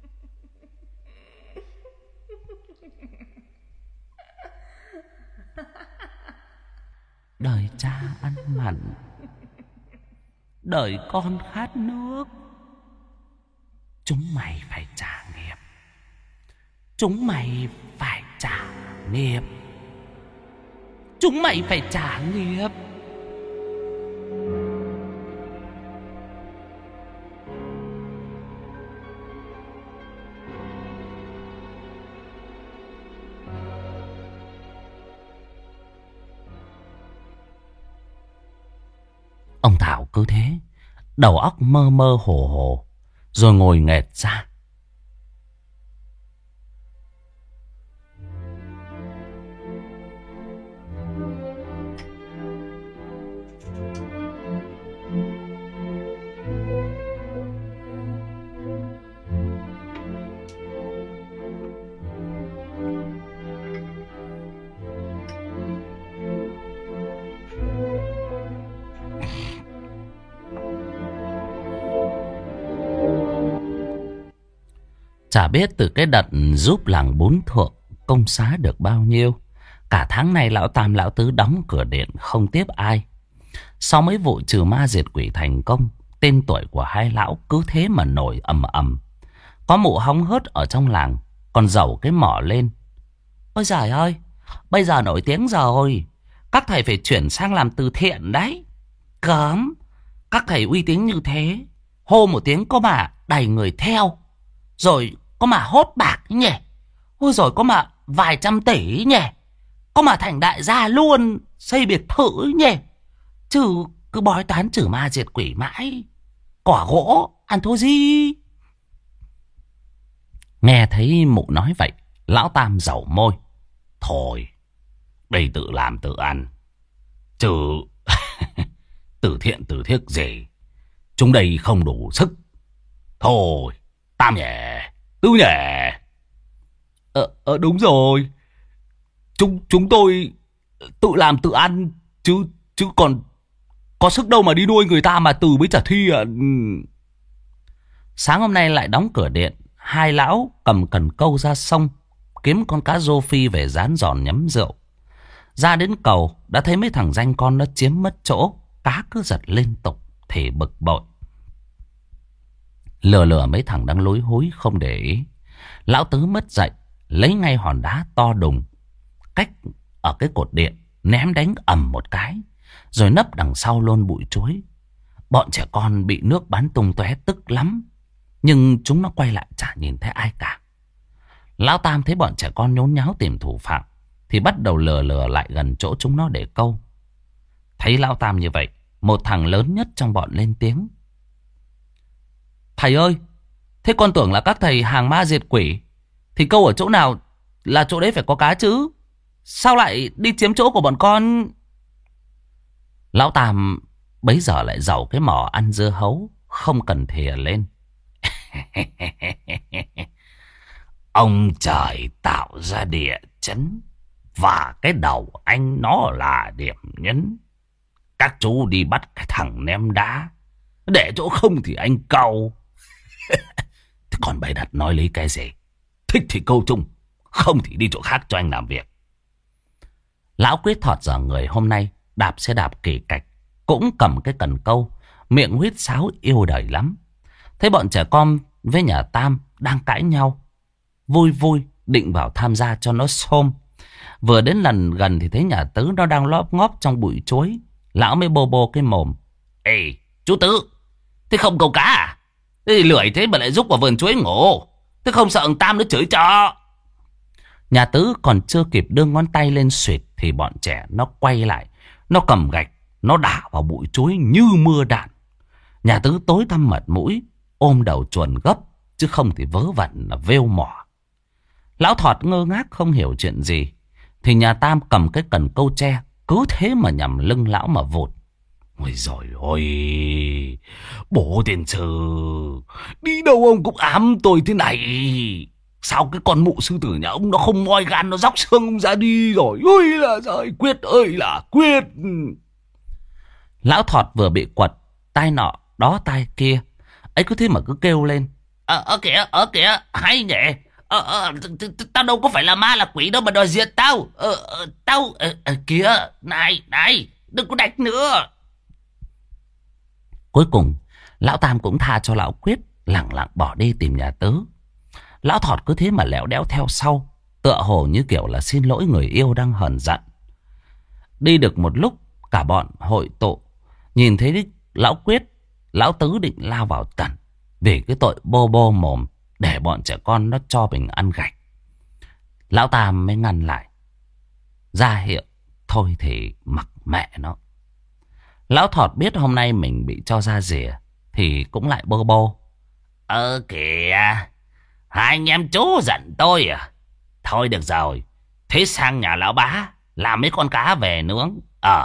Đời cha ăn mặn, đời con khát nước. Chúng mày phải trả nghiệp. Chúng mày phải trả nghiệp. Chúng mày phải trả nghiệp. Ông Thảo cứ thế, đầu óc mơ mơ hồ hồ, rồi ngồi nghệt ra. Chả biết từ cái đợt giúp làng Bốn Thượng công xá được bao nhiêu. Cả tháng này lão Tam lão Tứ đóng cửa điện không tiếp ai. Sau mấy vụ trừ ma diệt quỷ thành công, tên tuổi của hai lão cứ thế mà nổi ầm ầm. Có mụ hóng hớt ở trong làng còn giàu cái mỏ lên. Ôi giời ơi, bây giờ nổi tiếng rồi, các thầy phải chuyển sang làm từ thiện đấy. Cấm, các thầy uy tín như thế, hô một tiếng có mà đầy người theo. Rồi có mà hốt bạc ấy nhỉ. Ôi rồi có mà vài trăm tỷ ấy nhỉ. Có mà thành đại gia luôn, xây biệt thự ấy nhỉ. Chứ cứ bói toán trừ ma diệt quỷ mãi, quả gỗ ăn thua gì. Nghe thấy mụ nói vậy, lão Tam dẩu môi. Thôi, đây tự làm tự ăn, chứ từ thiện từ thiết gì, chúng đây không đủ sức. Thôi, Tam nhỉ, Tứ nhỉ. Đúng rồi, chúng tôi tự làm tự ăn, chứ còn có sức đâu mà đi nuôi người ta mà từ mới trả thi à. Sáng hôm nay lại đóng cửa điện, hai lão cầm cần câu ra sông kiếm con cá rô phi về rán giòn nhắm rượu. Ra đến cầu đã thấy mấy thằng danh con nó chiếm mất chỗ, cá cứ giật liên tục thì bực bội. Lừa mấy thằng đang lối hối không để ý, lão Tứ mất dậy, lấy ngay hòn đá to đùng cách ở cái cột điện ném đánh ầm một cái, rồi nấp đằng sau lôn bụi chuối. Bọn trẻ con bị nước bắn tung tóe tức lắm, nhưng chúng nó quay lại chả nhìn thấy ai cả. Lão Tam thấy bọn trẻ con nhốn nháo tìm thủ phạm thì bắt đầu lừa lại gần chỗ chúng nó để câu. Thấy lão Tam như vậy, một thằng lớn nhất trong bọn lên tiếng. Thầy ơi, thế con tưởng là các thầy hàng ma diệt quỷ, thì câu ở chỗ nào là chỗ đấy phải có cá chứ, sao lại đi chiếm chỗ của bọn con? Lão Tam bấy giờ lại giàu cái mỏ ăn dưa hấu, không cần thìa lên. Ông trời tạo ra địa chấn, và cái đầu anh nó là điểm nhấn. Các chú đi bắt cái thằng ném đá, để chỗ không thì anh câu. Thế còn bày đặt nói lấy cái gì? Thích thì câu chung, không thì đi chỗ khác cho anh làm việc. Lão Quyết thọt giờ người hôm nay đạp xe đạp kỳ cạch, cũng cầm cái cần câu, miệng huýt sáo yêu đời lắm. Thấy bọn trẻ con với nhà Tam đang cãi nhau, vui vui định vào tham gia cho nó xôm. Vừa đến lần gần thì thấy nhà Tứ nó đang lóp ngóp trong bụi chuối. Lão mới bô bô cái mồm. Ê, chú Tứ, thế không câu cá à? Thế thì lười thế mà lại rúc vào vườn chuối ngủ. Thế không sợ ông Tam nó chửi cho. Nhà Tứ còn chưa kịp đưa ngón tay lên xuyệt thì bọn trẻ nó quay lại. Nó cầm gạch, nó đả vào bụi chuối như mưa đạn. Nhà Tứ tối tăm mặt mũi, ôm đầu chuồn gấp, chứ không thì vớ vẩn là vêu mỏ. Lão Thọt ngơ ngác không hiểu chuyện gì. Thì nhà Tam cầm cái cần câu tre, cứ thế mà nhằm lưng lão mà vụt. Ôi giời ơi, bố tiền sư, đi đâu ông cũng ám tôi thế này. Sao cái con mụ sư tử nhà ông nó không moi gan, nó róc xương ông ra đi rồi. Ôi là trời, Quyết ơi là Quyết. Lão Thọt vừa bị quật, tai nọ, đó tai kia. Ấy cứ thế mà cứ kêu lên. Ở kìa, hay nhỉ. Tao đâu có phải là ma là quỷ đâu mà đòi diệt tao. Kìa, này, đừng có đánh nữa. Cuối cùng, lão Tam cũng tha cho lão Quyết, lẳng lặng bỏ đi tìm nhà Tứ. Lão Thọt cứ thế mà lẽo đẽo theo sau, tựa hồ như kiểu là xin lỗi người yêu đang hờn giận. Đi được một lúc, cả bọn hội tụ, nhìn thấy lão Quyết, lão Tứ định lao vào tận vì cái tội bô bô mồm, để bọn trẻ con nó cho mình ăn gạch. Lão Tam mới ngăn lại, ra hiệu thôi thì mặc mẹ nó. Lão Thọt biết hôm nay mình bị cho ra rìa thì cũng lại bô bô. Kìa, hai anh em chú giận tôi à? Thôi được rồi, thế sang nhà lão bá làm mấy con cá về nướng.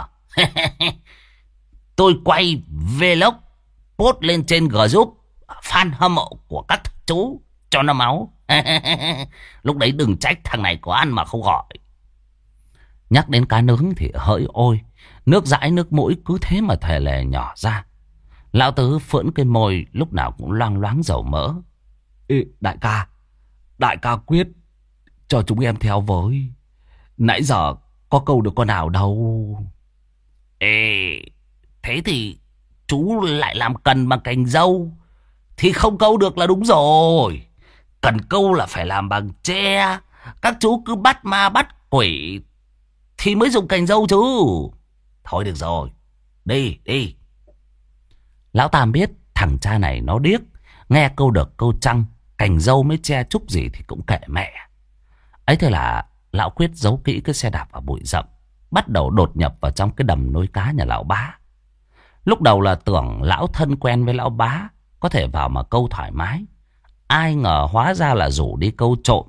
Tôi quay vlog post lên trên group fan hâm mộ của các chú cho nó máu. Lúc đấy đừng trách thằng này có ăn mà không gọi. Nhắc đến cá nướng thì hỡi ôi, nước dãi nước mũi cứ thế mà thè lè nhỏ ra. Lão Tứ phưỡn cái môi lúc nào cũng loang loáng dầu mỡ. Ê, đại ca Quyết, cho chúng em theo với. Nãy giờ có câu được con nào đâu. Ê, thế thì chú lại làm cần bằng cành dâu thì không câu được là đúng rồi. Cần câu là phải làm bằng tre. Các chú cứ bắt ma bắt quỷ thì mới dùng cành dâu chứ. Thôi được rồi, đi. Lão Tam biết thằng cha này nó điếc, nghe câu được câu trăng, cành dâu mới che chúc gì thì cũng kệ mẹ. Ấy thế là lão Quyết giấu kỹ cái xe đạp vào bụi rậm, bắt đầu đột nhập vào trong cái đầm nuôi cá nhà lão bá. Lúc đầu là tưởng lão thân quen với lão bá, có thể vào mà câu thoải mái. Ai ngờ hóa ra là rủ đi câu trộm.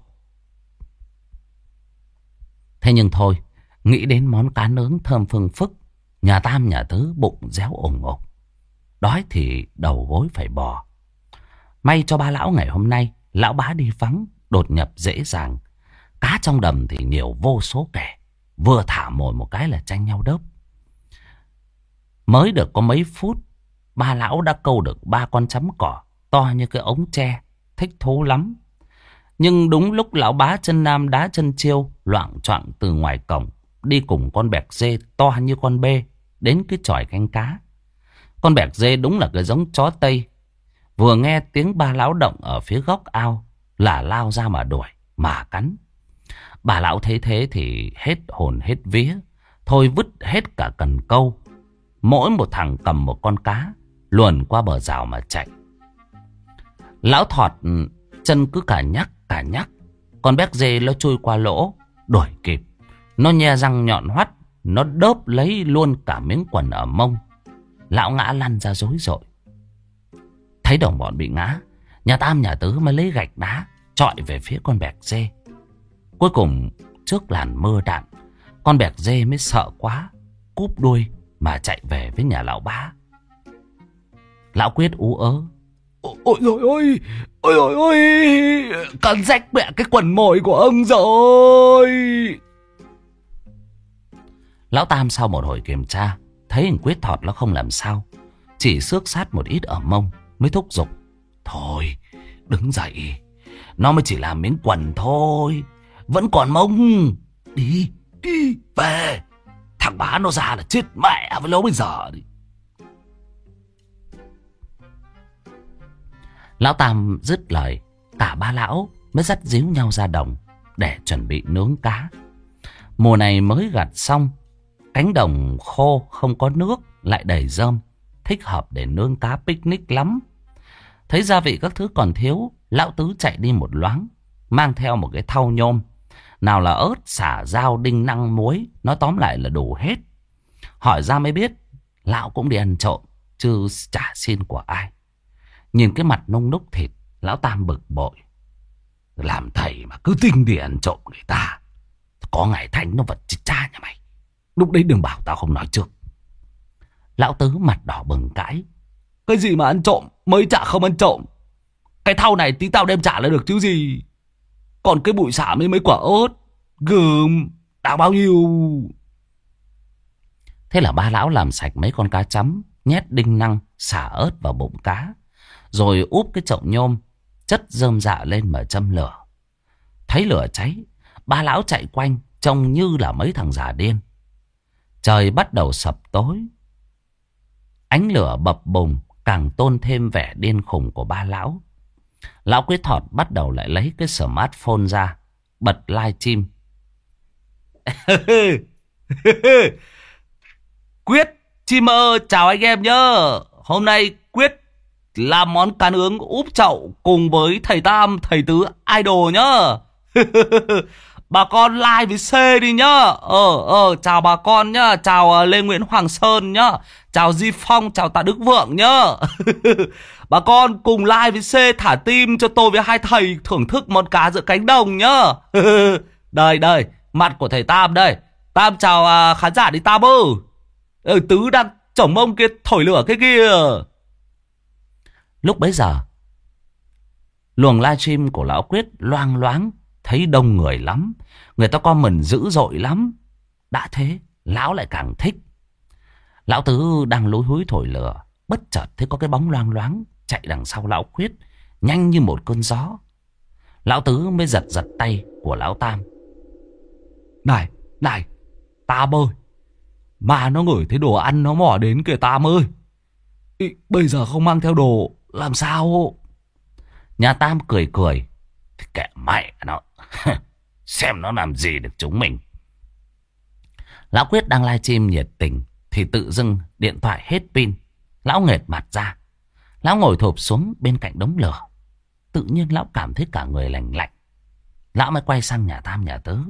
Thế nhưng thôi, nghĩ đến món cá nướng thơm phừng phức, nhà Tam nhà Tứ bụng réo ồm ồm, đói thì đầu gối phải bò. May cho ba lão ngày hôm nay lão bá đi vắng, đột nhập dễ dàng. Cá trong đầm thì nhiều vô số kẻ, vừa thả mồi một cái là tranh nhau đớp. Mới được có mấy phút, ba lão đã câu được 3 con chấm cỏ to như cái ống tre, thích thú lắm. Nhưng đúng lúc lão bá chân nam đá chân chiêu loạng choạng từ ngoài cổng đi cùng con bẹc dê to như con bê đến cái chòi canh cá. Con bẹc dê đúng là cái giống chó Tây. Vừa nghe tiếng ba lão động ở phía góc ao là lao ra mà đuổi, mà cắn. Bà lão thấy thế thì hết hồn hết vía, thôi vứt hết cả cần câu. Mỗi một thằng cầm một con cá, luồn qua bờ rào mà chạy. Lão Thọt chân cứ cả nhắc. Con béc dê nó chui qua lỗ, đuổi kịp. Nó nhe răng nhọn hoắt, nó đớp lấy luôn cả miếng quần ở mông. Lão ngã lăn ra rối rội. Thấy đồng bọn bị ngã, nhà Tam nhà Tứ mới lấy gạch đá chọi về phía con bẹc dê. Cuối cùng trước làn mưa đạn, con bẹc dê mới sợ quá, cúp đuôi mà chạy về với nhà lão bá. Lão Quyết ú ớ. Ôi ôi, cắn rách mẹ cái quần mồi của ông rồi. Lão Tam sau một hồi kiểm tra, thấy thằng Quyết thọt nó không làm sao, chỉ xước sát một ít ở mông, mới thúc giục. Thôi, đứng dậy, nó mới chỉ làm miếng quần thôi, vẫn còn mông. Đi về. Thằng bá nó ra là chết mẹ với nó bây giờ đi. Lão Tam dứt lời, cả ba lão mới dắt díu nhau ra đồng. để chuẩn bị nướng cá. Mùa này mới gặt xong, cánh đồng khô không có nước lại đầy rơm, thích hợp để nướng cá picnic lắm. Thấy gia vị các thứ còn thiếu, lão Tứ chạy đi một loáng, mang theo một cái thau nhôm. Nào là ớt, sả, dao, đinh năng, muối, nói tóm lại là đủ hết. Hỏi ra mới biết, lão cũng đi ăn trộm, chứ chả xin của ai. Nhìn cái mặt nung núc thịt, lão Tam bực bội. Làm thầy mà cứ tinh đi ăn trộm người ta, có ngày thành nó vật chết cha nhà mày. Lúc đấy đừng bảo tao không nói trước. Lão Tứ mặt đỏ bừng cãi. Cái gì mà ăn trộm, mới chả không ăn trộm. Cái thau này tí tao đem trả lại được chứ gì. Còn cái bụi xả với mấy quả ớt, gừm, đáng bao nhiêu. Thế là ba lão làm sạch mấy con cá chấm, nhét đinh năng, xả ớt vào bụng cá, rồi úp cái chậu nhôm, chất rơm rạ lên mà châm lửa. Thấy lửa cháy, ba lão chạy quanh, trông như là mấy thằng già điên. Trời bắt đầu sập tối. Ánh lửa bập bùng càng tôn thêm vẻ điên khùng của ba lão. Lão Quyết Thọt bắt đầu lại lấy cái smartphone ra, bật live stream. Quyết, streamer chào anh em nhá. Hôm nay Quyết làm món cá nướng úp chậu cùng với thầy Tam, thầy Tứ idol nhá. Bà con like với C đi nhá. Chào bà con nhá. Chào Lê Nguyễn Hoàng Sơn nhá. Chào Di Phong, chào Tạ Đức Vượng nhá. Bà con cùng like với C, thả tim cho tôi với hai thầy thưởng thức món cá giữa cánh đồng nhá. Đây, mặt của thầy Tam đây. Tam chào khán giả đi Tam ơi. Tứ đang chổng mông kia thổi lửa cái kia. Lúc bấy giờ, luồng livestream của lão Quyết loang loáng, thấy đông người lắm. Người ta comment dữ dội lắm. Đã thế, lão lại càng thích. Lão Tứ đang lúi húi thổi lửa, bất chợt thấy có cái bóng loang loáng chạy đằng sau lão Quyết, nhanh như một cơn gió. Lão Tứ mới giật tay của lão Tam. Này, Tam ơi, mà nó ngửi thấy đồ ăn nó mò đến kìa Tam ơi. Bây giờ không mang theo đồ làm sao? Nhà Tam cười. Thì kệ mẹ nó. Xem nó làm gì được chúng mình. Lão Quyết đang livestream nhiệt tình thì tự dưng điện thoại hết pin. Lão nghệt mặt ra. Lão ngồi thụp xuống bên cạnh đống lửa. Tự nhiên lão cảm thấy cả người lạnh lạnh. Lão mới quay sang nhà Tam nhà Tứ.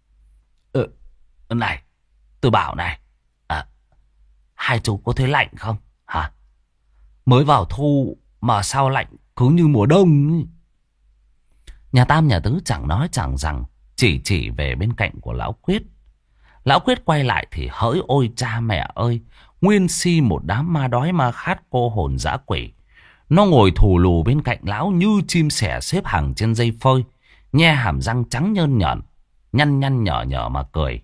Này, tôi bảo này, hai chú có thấy lạnh không hả? Mới vào thu mà sao lạnh cứ như mùa đông ấy. Nhà Tam nhà Tứ chẳng nói chẳng rằng, chỉ về bên cạnh của lão Quyết. Lão Quyết quay lại thì hỡi ôi cha mẹ ơi, nguyên si một đám ma đói ma khát cô hồn dã quỷ. Nó ngồi thù lù bên cạnh lão như chim sẻ xếp hàng trên dây phơi, nhe hàm răng trắng nhơn nhởn, nhăn nhở mà cười.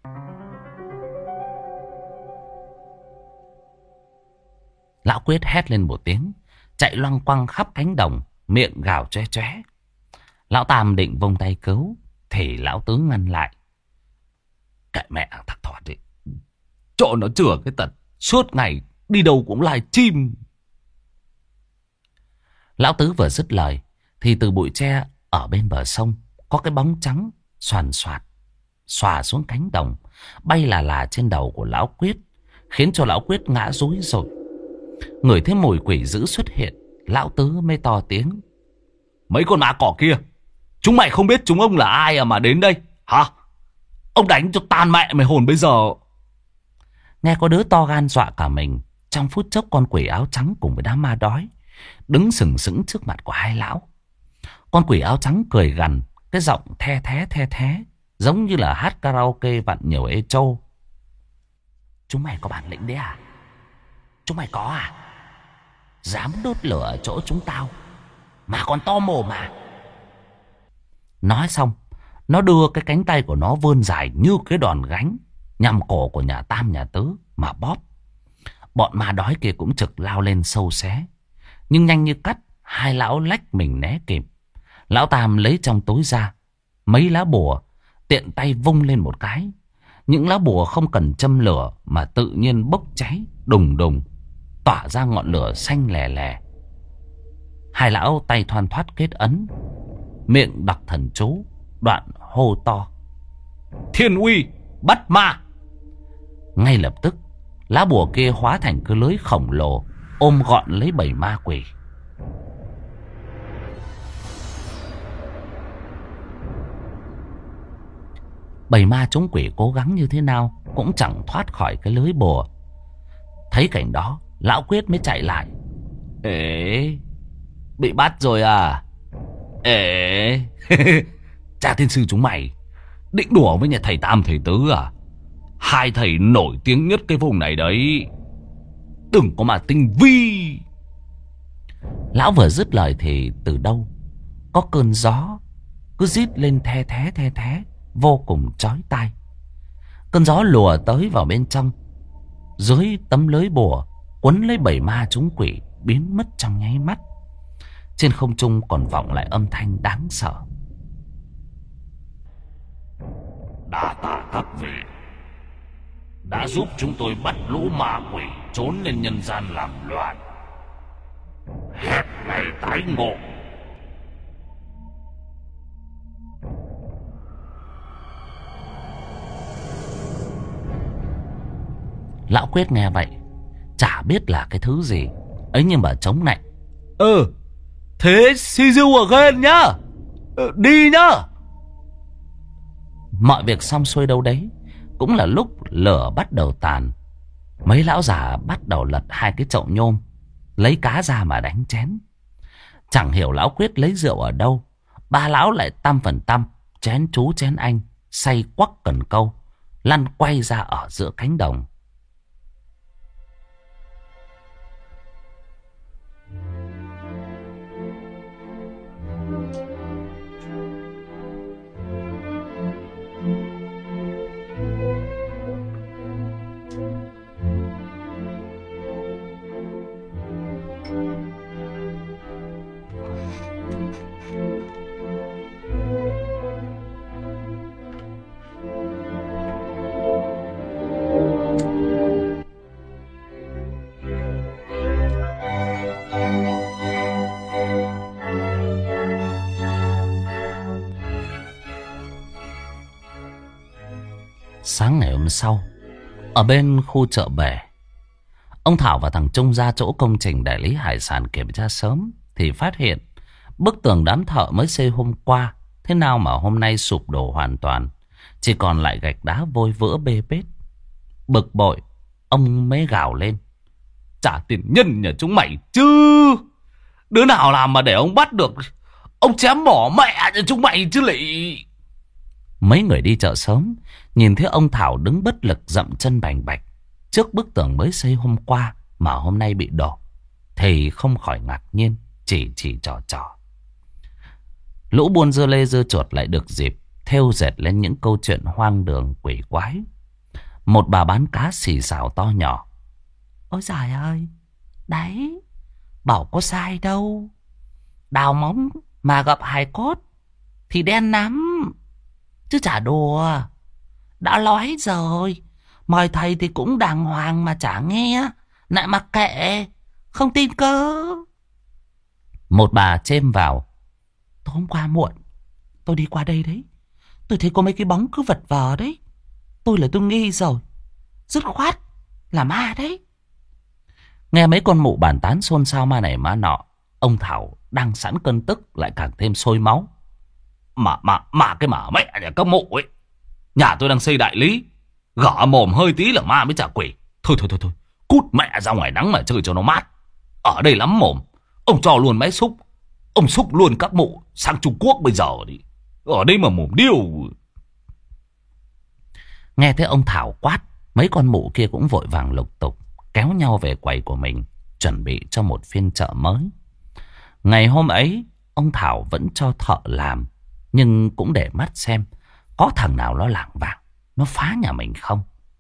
Lão Quyết hét lên một tiếng, chạy loăng quăng khắp cánh đồng, miệng gào choe choe. Lão Tam định vung tay cứu thì lão Tứ ngăn lại. Kệ mẹ thằng Thọt đi, cho nó chừa cái tật suốt ngày đi đâu cũng lai chim. Lão Tứ vừa dứt lời thì từ bụi tre ở bên bờ sông có cái bóng trắng xoàn xoạt xòa xuống cánh đồng, bay là trên đầu của lão Quyết, khiến cho lão Quyết ngã rúi rồi. Ngửi thấy mùi quỷ dữ xuất hiện, lão Tứ mới to tiếng. Mấy con ma cỏ kia, chúng mày không biết chúng ông là ai mà đến đây hả? Ông đánh cho tan mẹ mày hồn bây giờ. Nghe có đứa to gan dọa cả mình. Trong phút chốc con quỷ áo trắng cùng với đám ma đói đứng sừng sững trước mặt của hai lão. Con quỷ áo trắng cười gằn, cái giọng the thé giống như là hát karaoke vặn nhiều ê trâu. Chúng mày có bản lĩnh đấy à? Chúng mày có à? Dám đốt lửa ở chỗ chúng tao mà còn to mồm à? Nói xong, nó đưa cái cánh tay của nó vươn dài như cái đòn gánh nhằm cổ của nhà Tam nhà Tứ mà bóp. Bọn ma đói kia cũng trực lao lên sâu xé, nhưng nhanh như cắt, hai lão lách mình né kịp. Lão Tam lấy trong túi ra mấy lá bùa, tiện tay vung lên một cái. Những lá bùa không cần châm lửa mà tự nhiên bốc cháy đùng đùng, tỏa ra ngọn lửa xanh lè lè. Hai lão tay thoăn thoắt kết ấn, miệng đọc thần chú, Đoạn hô to: Thiên uy bắt ma! Ngay lập tức lá bùa kia hóa thành cái lưới khổng lồ ôm gọn lấy 7 ma quỷ. Bầy ma chúng quỷ cố gắng như thế nào cũng chẳng thoát khỏi cái lưới bùa. Thấy cảnh đó, lão Quyết mới chạy lại. Ê, bị bắt rồi à? Ê, cha tiên sư chúng mày định đùa với nhà thầy Tam thầy Tứ à? Hai thầy nổi tiếng nhất cái vùng này đấy, đừng có mà tinh vi. Lão vừa dứt lời thì từ đâu có cơn gió cứ rít lên the thé vô cùng chói tai. Cơn gió lùa tới vào bên trong. Dưới tấm lưới bùa quấn lấy 7 ma chúng quỷ biến mất trong nháy mắt. Trên không trung còn vọng lại âm thanh đáng sợ. Đa tạ các vị đã giúp chúng tôi bắt lũ ma quỷ trốn lên nhân gian làm loạn. Hẹn ngày tái ngộ. Lão Quyết nghe vậy chả biết là cái thứ gì ấy, nhưng mà chống nạnh. Thế see you again nhá. Đi nhá. Mọi việc xong xuôi đâu đấy, cũng là lúc lửa bắt đầu tàn. Mấy lão già bắt đầu lật 2 cái chậu nhôm, lấy cá ra mà đánh chén. Chẳng hiểu lão Quyết lấy rượu ở đâu, 3 lão lại tăm phần tăm, chén chú chén anh, say quắc cần câu, lăn quay ra ở giữa cánh đồng. Sáng ngày hôm sau, ở bên khu chợ bể, ông Thảo và thằng Trung ra chỗ công trình đại lý hải sản kiểm tra sớm thì phát hiện bức tường đám thợ mới xây hôm qua thế nào mà hôm nay sụp đổ hoàn toàn, chỉ còn lại gạch đá vôi vữa bê bết. Bực bội, ông mới gào lên: Trả tiền nhân nhà chúng mày chứ, đứa nào làm mà để ông bắt được, ông chém bỏ mẹ nhà chúng mày chứ lị. Mấy người đi chợ sớm nhìn thấy ông Thảo đứng bất lực dậm chân bành bạch trước bức tường mới xây hôm qua mà hôm nay bị đổ, thì không khỏi ngạc nhiên, chỉ trò. Lũ buôn dưa lê dưa chuột lại được dịp thêu dệt lên những câu chuyện hoang đường quỷ quái. Một bà bán cá xì xào to nhỏ: Ôi giời ơi, đấy, bảo có sai đâu, đào móng mà gặp hài cốt thì đen lắm, chứ chả đùa. Đã nói rồi, mời thầy thì cũng đàng hoàng mà chả nghe, lại mặc kệ, không tin cơ. Một bà chêm vào: Tối hôm qua muộn, tôi đi qua đây đấy, tôi thấy có mấy cái bóng cứ vật vờ đấy, tôi nghi rồi, dứt khoát là ma đấy. Nghe mấy con mụ bàn tán xôn xao ma này ma nọ, ông Thảo đang sẵn cơn tức lại càng thêm sôi máu. Mà cái mà mẹ nhà các mụ ấy, nhà tôi đang xây đại lý, gõ mồm hơi tí là ma mới trả quỷ. Thôi, cút mẹ ra ngoài nắng mà chơi cho nó mát. Ở đây lắm mồm, ông cho luôn máy xúc, ông xúc luôn các mụ sang Trung Quốc bây giờ đi, ở đây mà mồm điêu. Nghe thấy ông Thảo quát, mấy con mụ kia cũng vội vàng lục tục kéo nhau về quầy của mình, chuẩn bị cho một phiên chợ mới. Ngày hôm ấy, ông Thảo vẫn cho thợ làm, nhưng cũng để mắt xem có thằng nào nó lảng vảng, nó phá nhà mình không.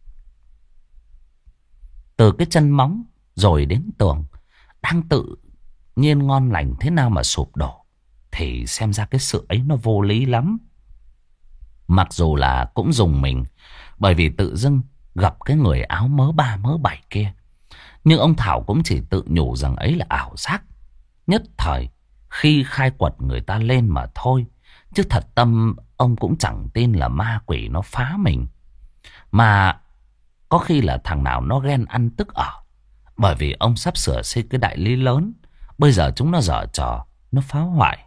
Từ cái chân móng rồi đến tường, đang tự nhiên ngon lành thế nào mà sụp đổ, thì xem ra cái sự ấy nó vô lý lắm. Mặc dù là cũng dùng mình, bởi vì tự dưng gặp cái người áo mớ 3 mớ 7 kia, nhưng ông Thảo cũng chỉ tự nhủ rằng ấy là ảo giác, nhất thời khi khai quật người ta lên mà thôi, chứ thật tâm ông cũng chẳng tin là ma quỷ nó phá mình. Mà có khi là thằng nào nó ghen ăn tức ở. Bởi vì ông sắp sửa xây cái đại lý lớn. Bây giờ chúng nó giở trò, nó phá hoại.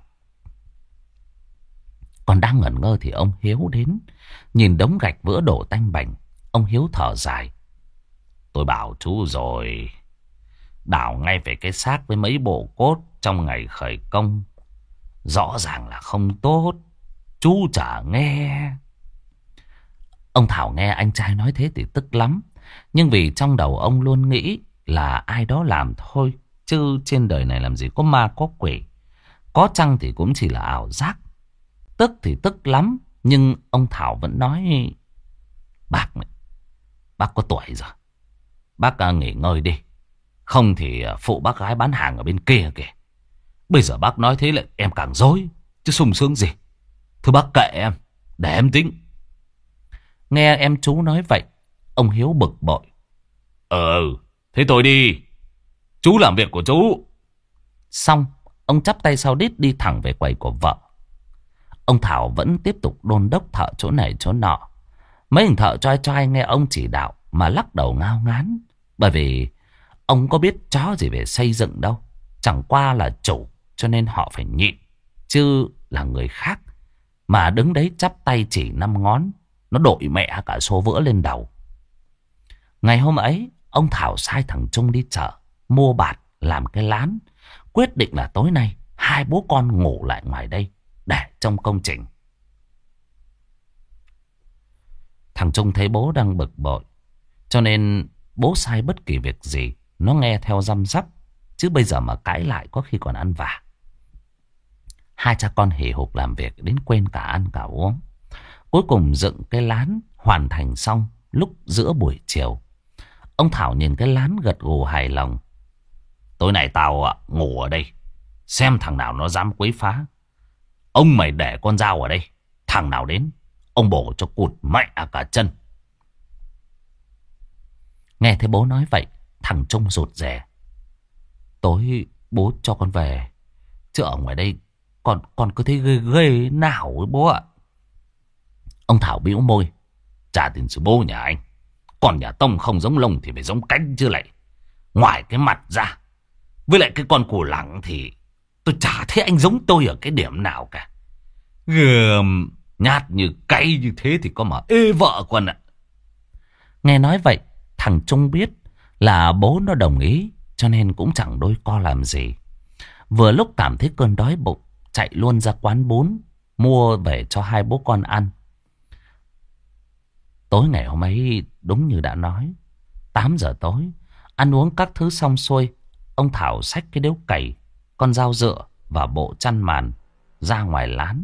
Còn đang ngẩn ngơ thì ông Hiếu đến. Nhìn đống gạch vỡ đổ tanh bành, ông Hiếu thở dài. Tôi bảo chú rồi, đào ngay về cái xác với mấy bộ cốt trong ngày khởi công. Rõ ràng là không tốt. Chú chả nghe. Ông Thảo nghe anh trai nói thế thì tức lắm. Nhưng vì trong đầu ông luôn nghĩ là ai đó làm thôi. Chứ trên đời này làm gì có ma có quỷ. Có chăng thì cũng chỉ là ảo giác. Tức thì tức lắm. Nhưng ông Thảo vẫn nói: Bác có tuổi rồi, bác nghỉ ngơi đi. Không thì phụ bác gái bán hàng ở bên kia kìa. Bây giờ bác nói thế lại em càng rối, chứ sung sướng gì. Thưa bác kệ em, để em tính. Nghe em chú nói vậy, ông Hiếu bực bội. Thế tôi đi. Chú làm việc của chú. Xong, ông chắp tay sau đít đi thẳng về quầy của vợ. Ông Thảo vẫn tiếp tục đôn đốc thợ chỗ này chỗ nọ. Mấy thằng thợ choai choai nghe ông chỉ đạo mà lắc đầu ngao ngán. Bởi vì ông có biết chó gì về xây dựng đâu. Chẳng qua là chủ cho nên họ phải nhịn. Chứ là người khác mà đứng đấy chắp tay chỉ 5 ngón, nó đội mẹ cả số vữa lên đầu. Ngày hôm ấy, ông Thảo sai thằng Trung đi chợ mua bạt làm cái lán. Quyết định là tối nay hai bố con ngủ lại ngoài đây để trông công trình. Thằng Trung thấy bố đang bực bội, cho nên bố sai bất kỳ việc gì nó nghe theo răm rắp. Chứ bây giờ mà cãi lại có khi còn ăn vạ. Hai cha con hì hục làm việc đến quên cả ăn cả uống. Cuối cùng dựng cái lán hoàn thành xong lúc giữa buổi chiều. Ông Thảo nhìn cái lán gật gù hài lòng. Tối nay tao ngủ ở đây, xem thằng nào nó dám quấy phá. Ông mày để con dao ở đây, thằng nào đến ông bổ cho cụt mẹ cả chân. Nghe thấy bố nói vậy, thằng Trung rụt rè. Tối bố cho con về, chứ ở ngoài đây con cứ thấy ghê ghê nào ấy bố ạ. Ông Thảo bĩu môi. Trả tiền sư bố nhà anh. Còn nhà Tông không giống lông thì phải giống cánh chứ lại. Ngoài cái mặt ra, với lại cái con củ lẳng thì tôi chả thấy anh giống tôi ở cái điểm nào cả. Gờm, nhát như cay như thế thì có mà ê vợ con ạ. Nghe nói vậy, thằng Trung biết là bố nó đồng ý, cho nên cũng chẳng đôi co làm gì. Vừa lúc cảm thấy cơn đói bụng, chạy luôn ra quán bún mua về cho hai bố con ăn. Tối ngày hôm ấy đúng như đã nói, 8 giờ tối, ăn uống các thứ xong xuôi, ông Thảo xách cái điếu cày, con dao dựa và bộ chăn màn ra ngoài lán.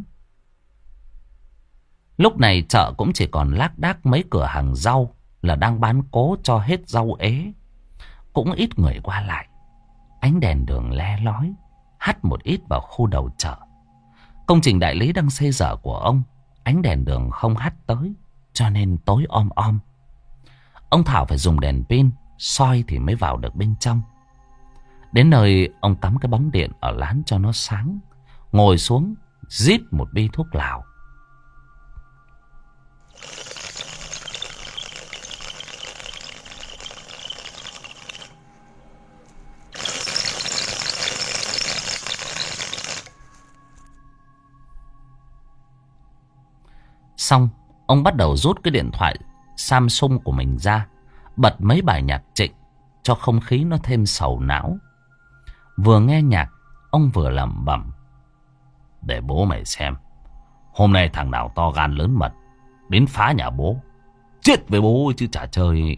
Lúc này chợ cũng chỉ còn lác đác mấy cửa hàng rau là đang bán cố cho hết rau ế. Cũng ít người qua lại. Ánh đèn đường le lói hắt một ít vào khu đầu chợ. Công trình đại lý đang xây dở của ông, ánh đèn đường không hắt tới, cho nên tối om om. Ông Thảo phải dùng đèn pin soi thì mới vào được bên trong. Đến nơi ông cắm cái bóng điện ở lán cho nó sáng, ngồi xuống rít một bi thuốc lào. Xong, ông bắt đầu rút cái điện thoại Samsung của mình ra, bật mấy bài nhạc Trịnh cho không khí nó thêm sầu não. Vừa nghe nhạc, ông vừa lẩm bẩm. Để bố mày xem, hôm nay thằng nào to gan lớn mật đến phá nhà bố, chết với bố chứ chả chơi.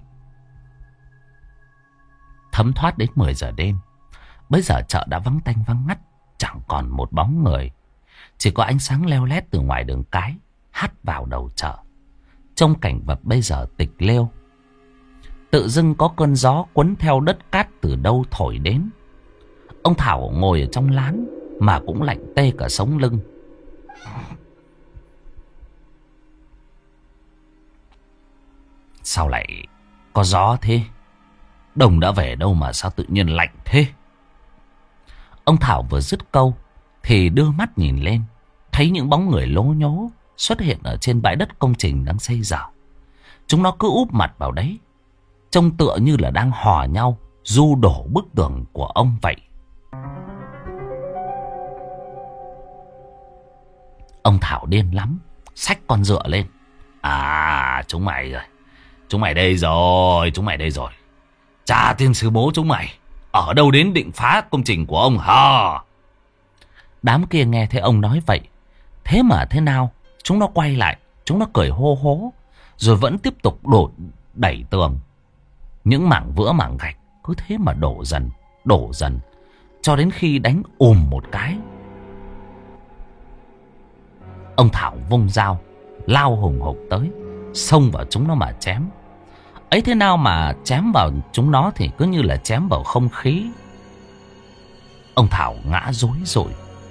Thấm thoát đến 10 giờ đêm. Bây giờ chợ đã vắng tanh vắng ngắt, chẳng còn một bóng người. Chỉ có ánh sáng leo lét từ ngoài đường cái hắt vào đầu chợ. Trong cảnh vật bây giờ tịch lêu. Tự dưng có cơn gió cuốn theo đất cát từ đâu thổi đến. Ông Thảo ngồi ở trong lán mà cũng lạnh tê cả sống lưng. Sao lại có gió thế? Đồng đã về đâu mà sao tự nhiên lạnh thế? Ông Thảo vừa dứt câu thì đưa mắt nhìn lên, thấy những bóng người lố nhố xuất hiện ở trên bãi đất công trình đang xây dở. Chúng nó cứ úp mặt vào đấy, trông tựa như là đang hò nhau du đổ bức tường của ông vậy. Ông Thảo điên lắm, xách con dựa lên. À, chúng mày rồi. Chúng mày đây rồi, chúng mày đây rồi. Cha tiên sư bố chúng mày, ở đâu đến định phá công trình của ông hả? Đám kia nghe thấy ông nói vậy, thế mà thế nào, chúng nó quay lại, chúng nó cười hô hố, rồi vẫn tiếp tục đẩy tường. Những mảng vữa mảng gạch cứ thế mà đổ dần, cho đến khi đánh một cái. Ông Thảo vung dao, lao hùng hục tới, xông vào chúng nó mà chém. Ấy thế nào mà chém vào chúng nó thì cứ như là chém vào không khí. Ông Thảo ngã rúi rụi.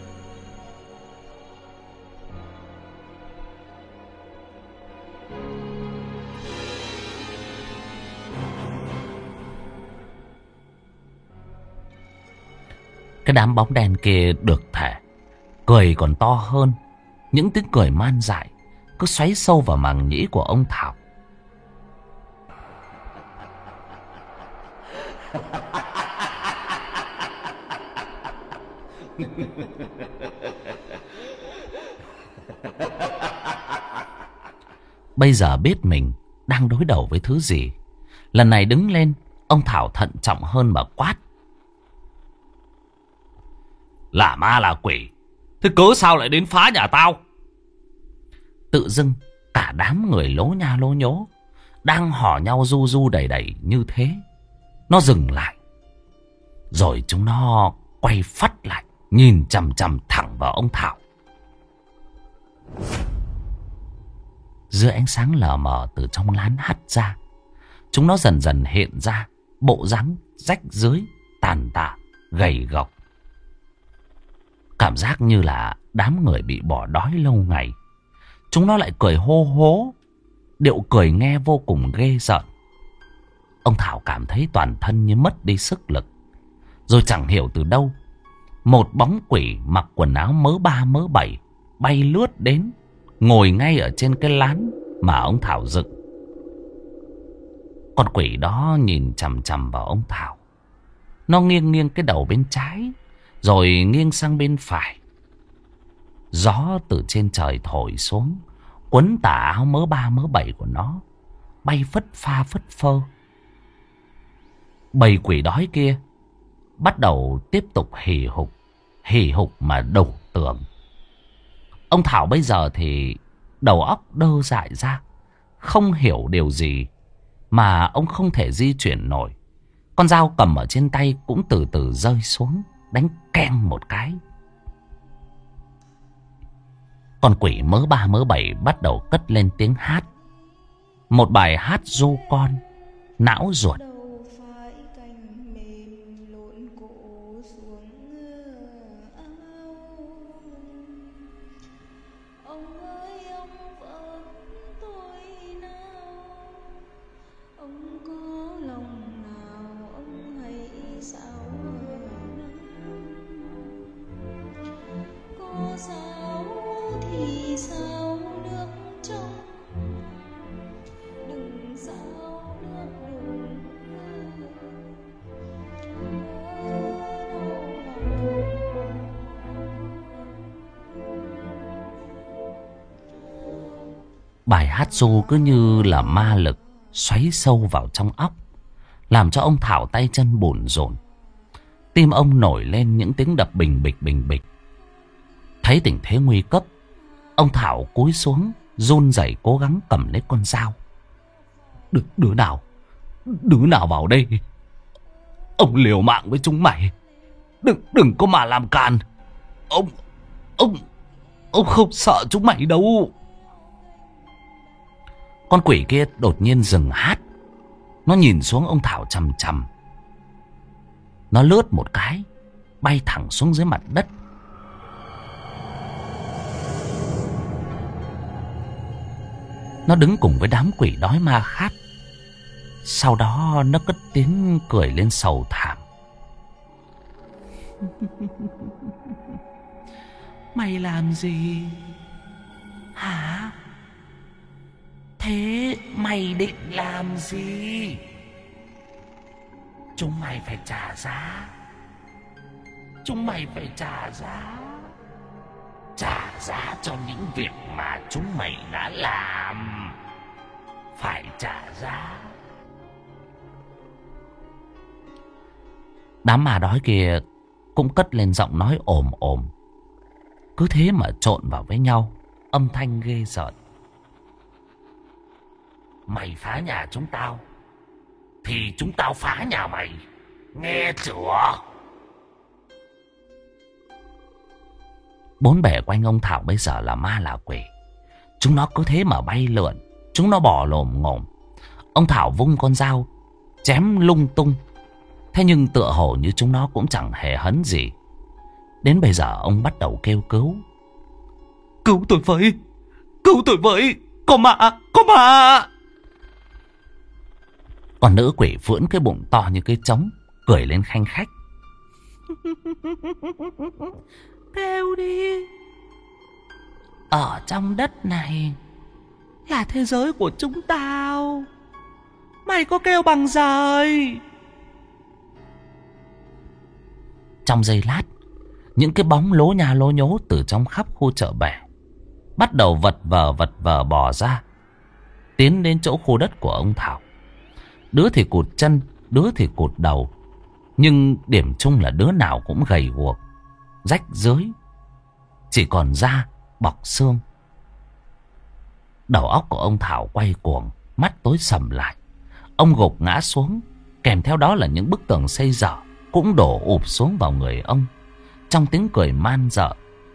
Cái đám bóng đen kia được thể cười còn to hơn. Những tiếng cười man dại cứ xoáy sâu vào màng nhĩ của ông Thảo. Bây giờ biết mình đang đối đầu với thứ gì, lần này đứng lên, ông Thảo thận trọng hơn mà quát. Là ma là quỷ, thế cớ sao lại đến phá nhà tao? Tự dưng cả đám người lố nha lố nhố, đang hò nhau du du đầy đầy như thế, nó dừng lại. Rồi chúng nó quay phắt lại, nhìn chằm chằm thẳng vào ông Thảo. Dưới ánh sáng lờ mờ từ trong lán hắt ra, chúng nó dần dần hiện ra bộ dáng rách rưới, tàn tạ, gầy gộc. Cảm giác như là đám người bị bỏ đói lâu ngày. Chúng nó lại cười hô hố, điệu cười nghe vô cùng ghê rợn. Ông Thảo cảm thấy toàn thân như mất đi sức lực. Rồi chẳng hiểu từ đâu, một bóng quỷ mặc quần áo mớ ba mớ bảy bay lướt đến, ngồi ngay ở trên cái lán mà ông Thảo dựng. Con quỷ đó nhìn chằm chằm vào ông Thảo. Nó nghiêng nghiêng cái đầu bên trái, rồi nghiêng sang bên phải. Gió từ trên trời thổi xuống, quấn tà áo mớ ba mớ bảy của nó, bay phất pha phất phơ. Bầy quỷ đói kia bắt đầu tiếp tục hì hục mà đổ tường. Ông Thảo bây giờ thì đầu óc đơ dại ra, không hiểu điều gì mà ông không thể di chuyển nổi. Con dao cầm ở trên tay cũng từ từ rơi xuống, đánh keng một cái. Con quỷ mớ ba mớ bảy bắt đầu cất lên tiếng hát. Một bài hát ru con, não ruột. Bài hát ru cứ như là ma lực xoáy sâu vào trong óc, làm cho ông Thảo tay chân bủn rủn. Tim ông nổi lên những tiếng đập bình bịch bình bịch. Thấy tình thế nguy cấp, ông Thảo cúi xuống, run rẩy cố gắng cầm lấy con dao. Đứa nào vào đây? Ông liều mạng với chúng mày, đừng có mà làm càn. Ông không sợ chúng mày đâu. Con quỷ kia đột nhiên dừng hát. Nó nhìn xuống ông Thảo chằm chằm. Nó lướt một cái, bay thẳng xuống dưới mặt đất. Nó đứng cùng với đám quỷ đói ma khát. Sau đó nó cất tiếng cười lên sầu thảm. Mày làm gì hả? Thế mày định làm gì? Chúng mày phải trả giá. Chúng mày phải trả giá. Trả giá cho những việc mà chúng mày đã làm. Phải trả giá. Đám ma đói kia cũng cất lên giọng nói ồm ồm. Cứ thế mà trộn vào với nhau, âm thanh ghê rợn. Mày phá nhà chúng tao thì chúng tao phá nhà mày. Nghe chưa? Bốn bề quanh ông Thảo bây giờ là ma là quỷ. Chúng nó cứ thế mà bay lượn. Chúng nó bò lồm ngồm. Ông Thảo vung con dao chém lung tung. Thế nhưng tựa hồ như chúng nó cũng chẳng hề hấn gì. Đến bây giờ ông bắt đầu kêu cứu. Cứu tôi với! Cứu tôi với! Có ma! Có ma! Còn nữ quỷ vưỡn cái bụng to như cái trống, cười lên khanh khách. Kêu đi! Ở trong đất này là thế giới của chúng tao. Mày có kêu bằng giời. Trong giây lát, những cái bóng lố nha lố nhố từ trong khắp khu chợ bè bắt đầu vật vờ bò ra, tiến đến chỗ khu đất của ông Thảo. Đứa thì cụt chân, đứa thì cụt đầu, nhưng điểm chung là đứa nào cũng gầy guộc, rách rưới, chỉ còn da bọc xương. Đầu óc của ông Thảo quay cuồng, mắt tối sầm lại. Ông gục ngã xuống, kèm theo đó là những bức tường xây dở cũng đổ ụp xuống vào người ông, trong tiếng cười man dợ.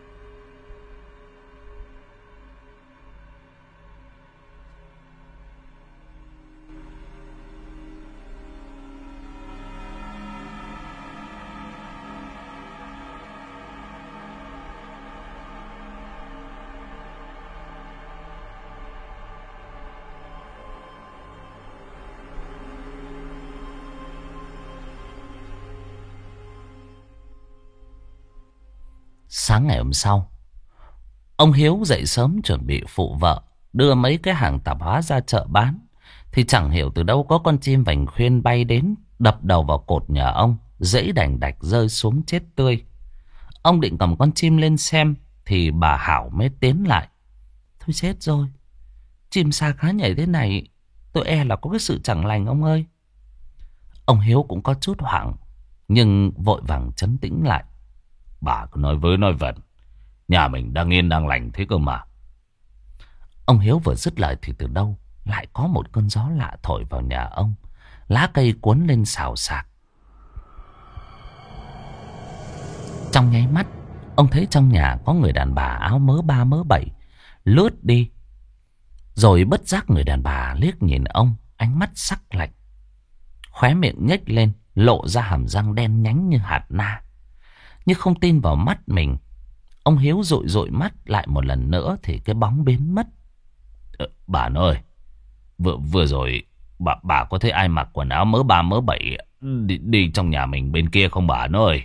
Sáng ngày hôm sau, ông Hiếu dậy sớm chuẩn bị phụ vợ đưa mấy cái hàng tạp hóa ra chợ bán, thì chẳng hiểu từ đâu có con chim vành khuyên bay đến, đập đầu vào cột nhà ông, dãy đành đạch rơi xuống chết tươi. Ông định cầm con chim lên xem thì bà Hảo mới tiến lại. Thôi chết rồi, chim sa cá nhảy thế này, tôi e là có cái sự chẳng lành ông ơi. Ông Hiếu cũng có chút hoảng, nhưng vội vàng trấn tĩnh lại. Bà cứ nói vớ nói vẩn, nhà mình đang yên đang lành thế cơ mà. Ông Hiếu vừa dứt lời thì từ đâu lại có một cơn gió lạ thổi vào nhà ông. Lá cây cuốn lên xào xạc. Trong nháy mắt, ông thấy trong nhà có người đàn bà áo mớ ba mớ bảy lướt đi. Rồi bất giác người đàn bà liếc nhìn ông, ánh mắt sắc lạnh, khóe miệng nhếch lên, lộ ra hàm răng đen nhánh như hạt na. Nhưng không tin vào mắt mình, ông Hiếu dụi dụi mắt lại một lần nữa thì cái bóng biến mất. Bà ơi, vừa rồi bà có thấy ai mặc quần áo mớ ba mớ bảy đi trong nhà mình bên kia không bà ơi?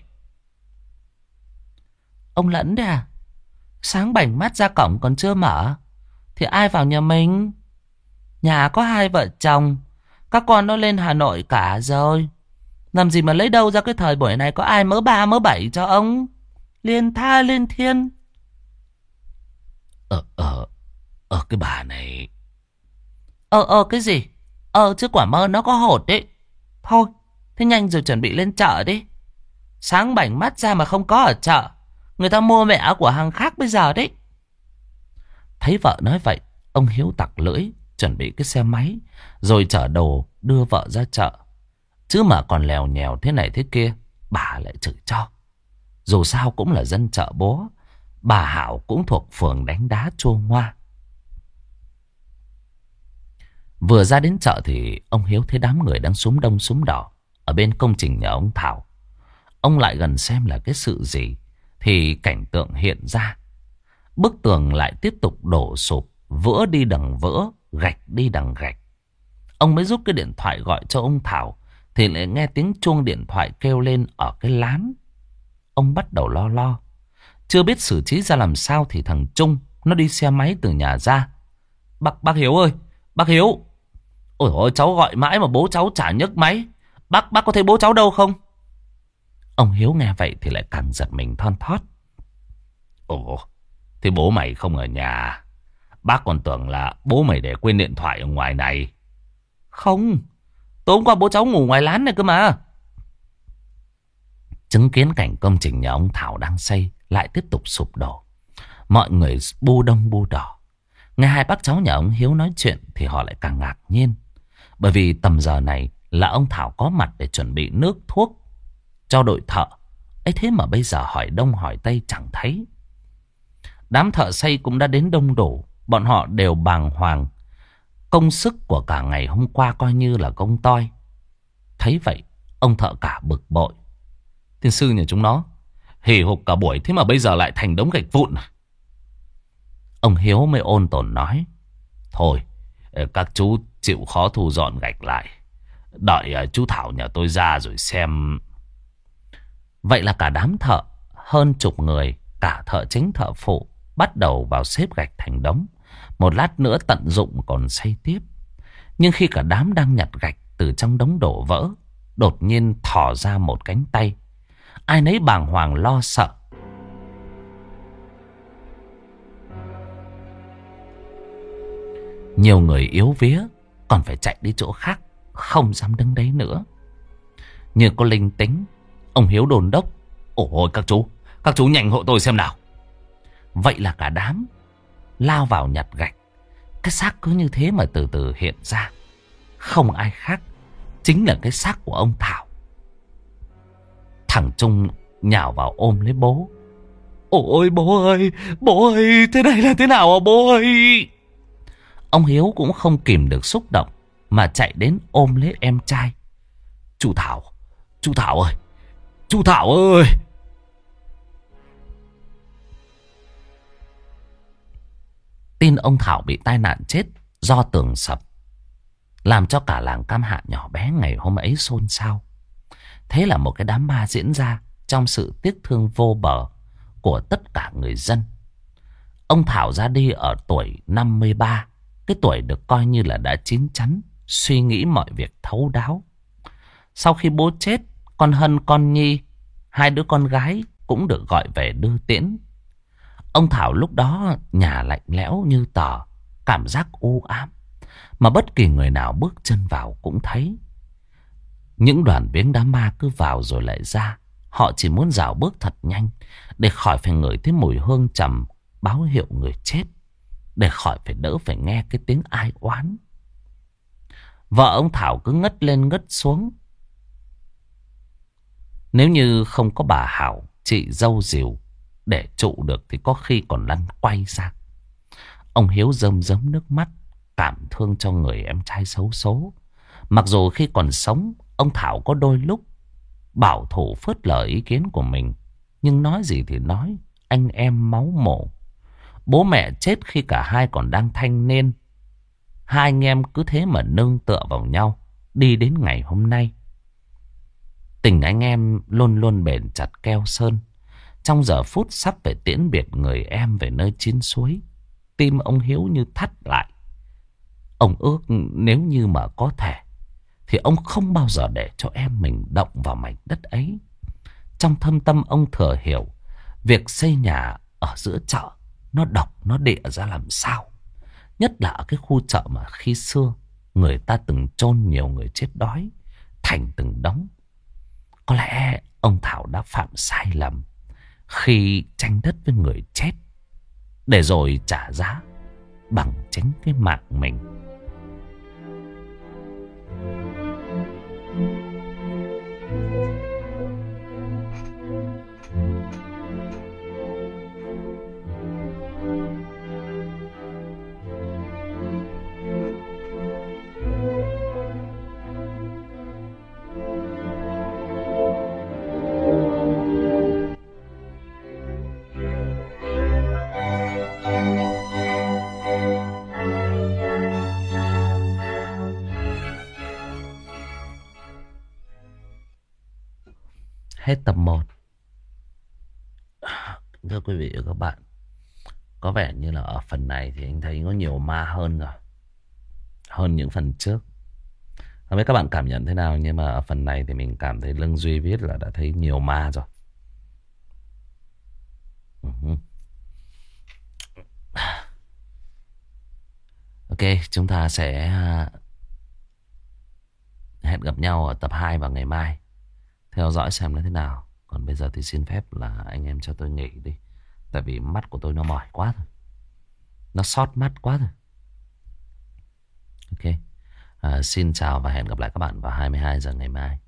Ông Lẫn đấy à? Sáng bảnh mắt ra cổng còn chưa mở thì ai vào nhà mình? Nhà có hai vợ chồng, các con nó lên Hà Nội cả rồi. Làm gì mà lấy đâu ra cái thời buổi này có ai mớ ba mớ bảy cho ông? Liên tha liên thiên. Cái bà này. Cái gì? Chứ quả mơ nó có hột đấy. Thôi, thế nhanh rồi chuẩn bị lên chợ đi. Sáng bảnh mắt ra mà không có ở chợ, người ta mua mẹ của hàng khác bây giờ đấy. Thấy vợ nói vậy, ông Hiếu tặc lưỡi, chuẩn bị cái xe máy, rồi chở đồ đưa vợ ra chợ. Chứ mà còn lèo nhèo thế này thế kia, bà lại chửi cho. Dù sao cũng là dân chợ bố, bà Hảo cũng thuộc phường đánh đá chua ngoa. Vừa ra đến chợ thì ông Hiếu thấy đám người đang súm đông súm đỏ ở bên công trình nhà ông Thảo. Ông lại gần xem là cái sự gì thì cảnh tượng hiện ra. Bức tường lại tiếp tục đổ sụp, vỡ đi đằng vỡ, gạch đi đằng gạch. Ông mới rút cái điện thoại gọi cho ông Thảo thì lại nghe tiếng chuông điện thoại kêu lên ở cái lán. Ông bắt đầu lo. Chưa biết xử trí ra làm sao thì thằng Trung nó đi xe máy từ nhà ra. Bác Hiếu ơi, Bác Hiếu. Ôi ôi, cháu gọi mãi mà bố cháu chả nhấc máy. Bác có thấy bố cháu đâu không? Ông Hiếu nghe vậy thì lại càng giật mình thon thót. Ồ, thế bố mày không ở nhà. Bác còn tưởng là bố mày để quên điện thoại ở ngoài này. Không, tối hôm qua bố cháu ngủ ngoài lán này cơ mà. Chứng kiến cảnh công trình nhà ông Thảo đang xây lại tiếp tục sụp đổ. Mọi người bu đông bu đỏ. Nghe hai bác cháu nhà ông Hiếu nói chuyện thì họ lại càng ngạc nhiên. Bởi vì tầm giờ này là ông Thảo có mặt để chuẩn bị nước thuốc cho đội thợ. Ấy thế mà bây giờ hỏi đông hỏi tây chẳng thấy. Đám thợ xây cũng đã đến đông đủ. Bọn họ đều bàng hoàng. Công sức của cả ngày hôm qua coi như là công toi. Thấy vậy, ông thợ cả bực bội. Tiên sư nhà chúng nó hì hục cả buổi, thế mà bây giờ lại thành đống gạch vụn. Ông Hiếu mới ôn tồn nói. Thôi, các chú chịu khó thu dọn gạch lại. Đợi chú Thảo nhà tôi ra rồi xem. Vậy là cả đám thợ, hơn chục người, cả thợ chính thợ phụ, bắt đầu vào xếp gạch thành đống. Một lát nữa tận dụng còn xây tiếp. Nhưng khi cả đám đang nhặt gạch từ trong đống đổ vỡ, đột nhiên thò ra một cánh tay. Ai nấy bàng hoàng lo sợ. Nhiều người yếu vía còn phải chạy đi chỗ khác, không dám đứng đấy nữa. Như có linh tính, ông Hiếu đôn đốc. Ôi các chú nhanh hộ tôi xem nào. Vậy là cả đám lao vào nhặt gạch. Cái xác cứ như thế mà từ từ hiện ra. Không ai khác, chính là cái xác của ông Thảo. Thằng Trung nhào vào ôm lấy bố. Ôi bố ơi, thế này là thế nào à bố ơi? Ông Hiếu cũng không kìm được xúc động mà chạy đến ôm lấy em trai. Chú Thảo ơi, chú Thảo ơi. Tin ông Thảo bị tai nạn chết do tường sập làm cho cả làng Cam Hạ nhỏ bé ngày hôm ấy xôn xao. Thế là một cái đám ma diễn ra trong sự tiếc thương vô bờ của tất cả người dân. Ông Thảo ra đi ở tuổi 53, cái tuổi được coi như là đã chín chắn, suy nghĩ mọi việc thấu đáo. Sau khi bố chết, con Hân con Nhi, hai đứa con gái cũng được gọi về đưa tiễn. Ông Thảo lúc đó nhà lạnh lẽo như tờ, cảm giác u ám, mà bất kỳ người nào bước chân vào cũng thấy. Những đoàn viếng đám ma cứ vào rồi lại ra. Họ chỉ muốn dạo bước thật nhanh để khỏi phải ngửi thấy mùi hương trầm báo hiệu người chết, để khỏi phải đỡ phải nghe cái tiếng ai oán. Vợ ông Thảo cứ ngất lên ngất xuống. Nếu như không có bà Hảo, chị dâu dìu để trụ được thì có khi còn lăn quay ra. Ông Hiếu rơm rớm nước mắt, cảm thương cho người em trai xấu số. Mặc dù khi còn sống, ông Thảo có đôi lúc bảo thủ phớt lờ ý kiến của mình. Nhưng nói gì thì nói, anh em máu mổ. Bố mẹ chết khi cả hai còn đang thanh niên. Hai anh em cứ thế mà nương tựa vào nhau, đi đến ngày hôm nay. Tình anh em luôn luôn bền chặt keo sơn. Trong giờ phút sắp phải tiễn biệt người em về nơi chín suối, tim ông Hiếu như thắt lại. Ông ước nếu như mà có thể thì ông không bao giờ để cho em mình động vào mảnh đất ấy. Trong thâm tâm ông thừa hiểu việc xây nhà ở giữa chợ nó độc nó địa ra làm sao. Nhất là ở cái khu chợ mà khi xưa người ta từng chôn nhiều người chết đói thành từng đống. Có lẽ ông Thảo đã phạm sai lầm khi tranh đất với người chết, để rồi trả giá bằng chính cái mạng mình. Hết tập 1. Thưa quý vị và các bạn, có vẻ như là ở phần này thì anh thấy có nhiều ma hơn rồi. hơn những phần trước. Không biết các bạn cảm nhận thế nào, nhưng mà ở phần này thì mình cảm thấy Lương Duy viết là đã thấy nhiều ma rồi. Ok, chúng ta sẽ hẹn gặp nhau ở tập 2 vào ngày mai. Theo dõi xem nó thế nào. Còn bây giờ thì xin phép là anh em cho tôi nghỉ đi. Tại vì mắt của tôi nó mỏi quá rồi. Nó sót mắt quá rồi. Ok. Xin chào và hẹn gặp lại các bạn vào 22 giờ ngày mai.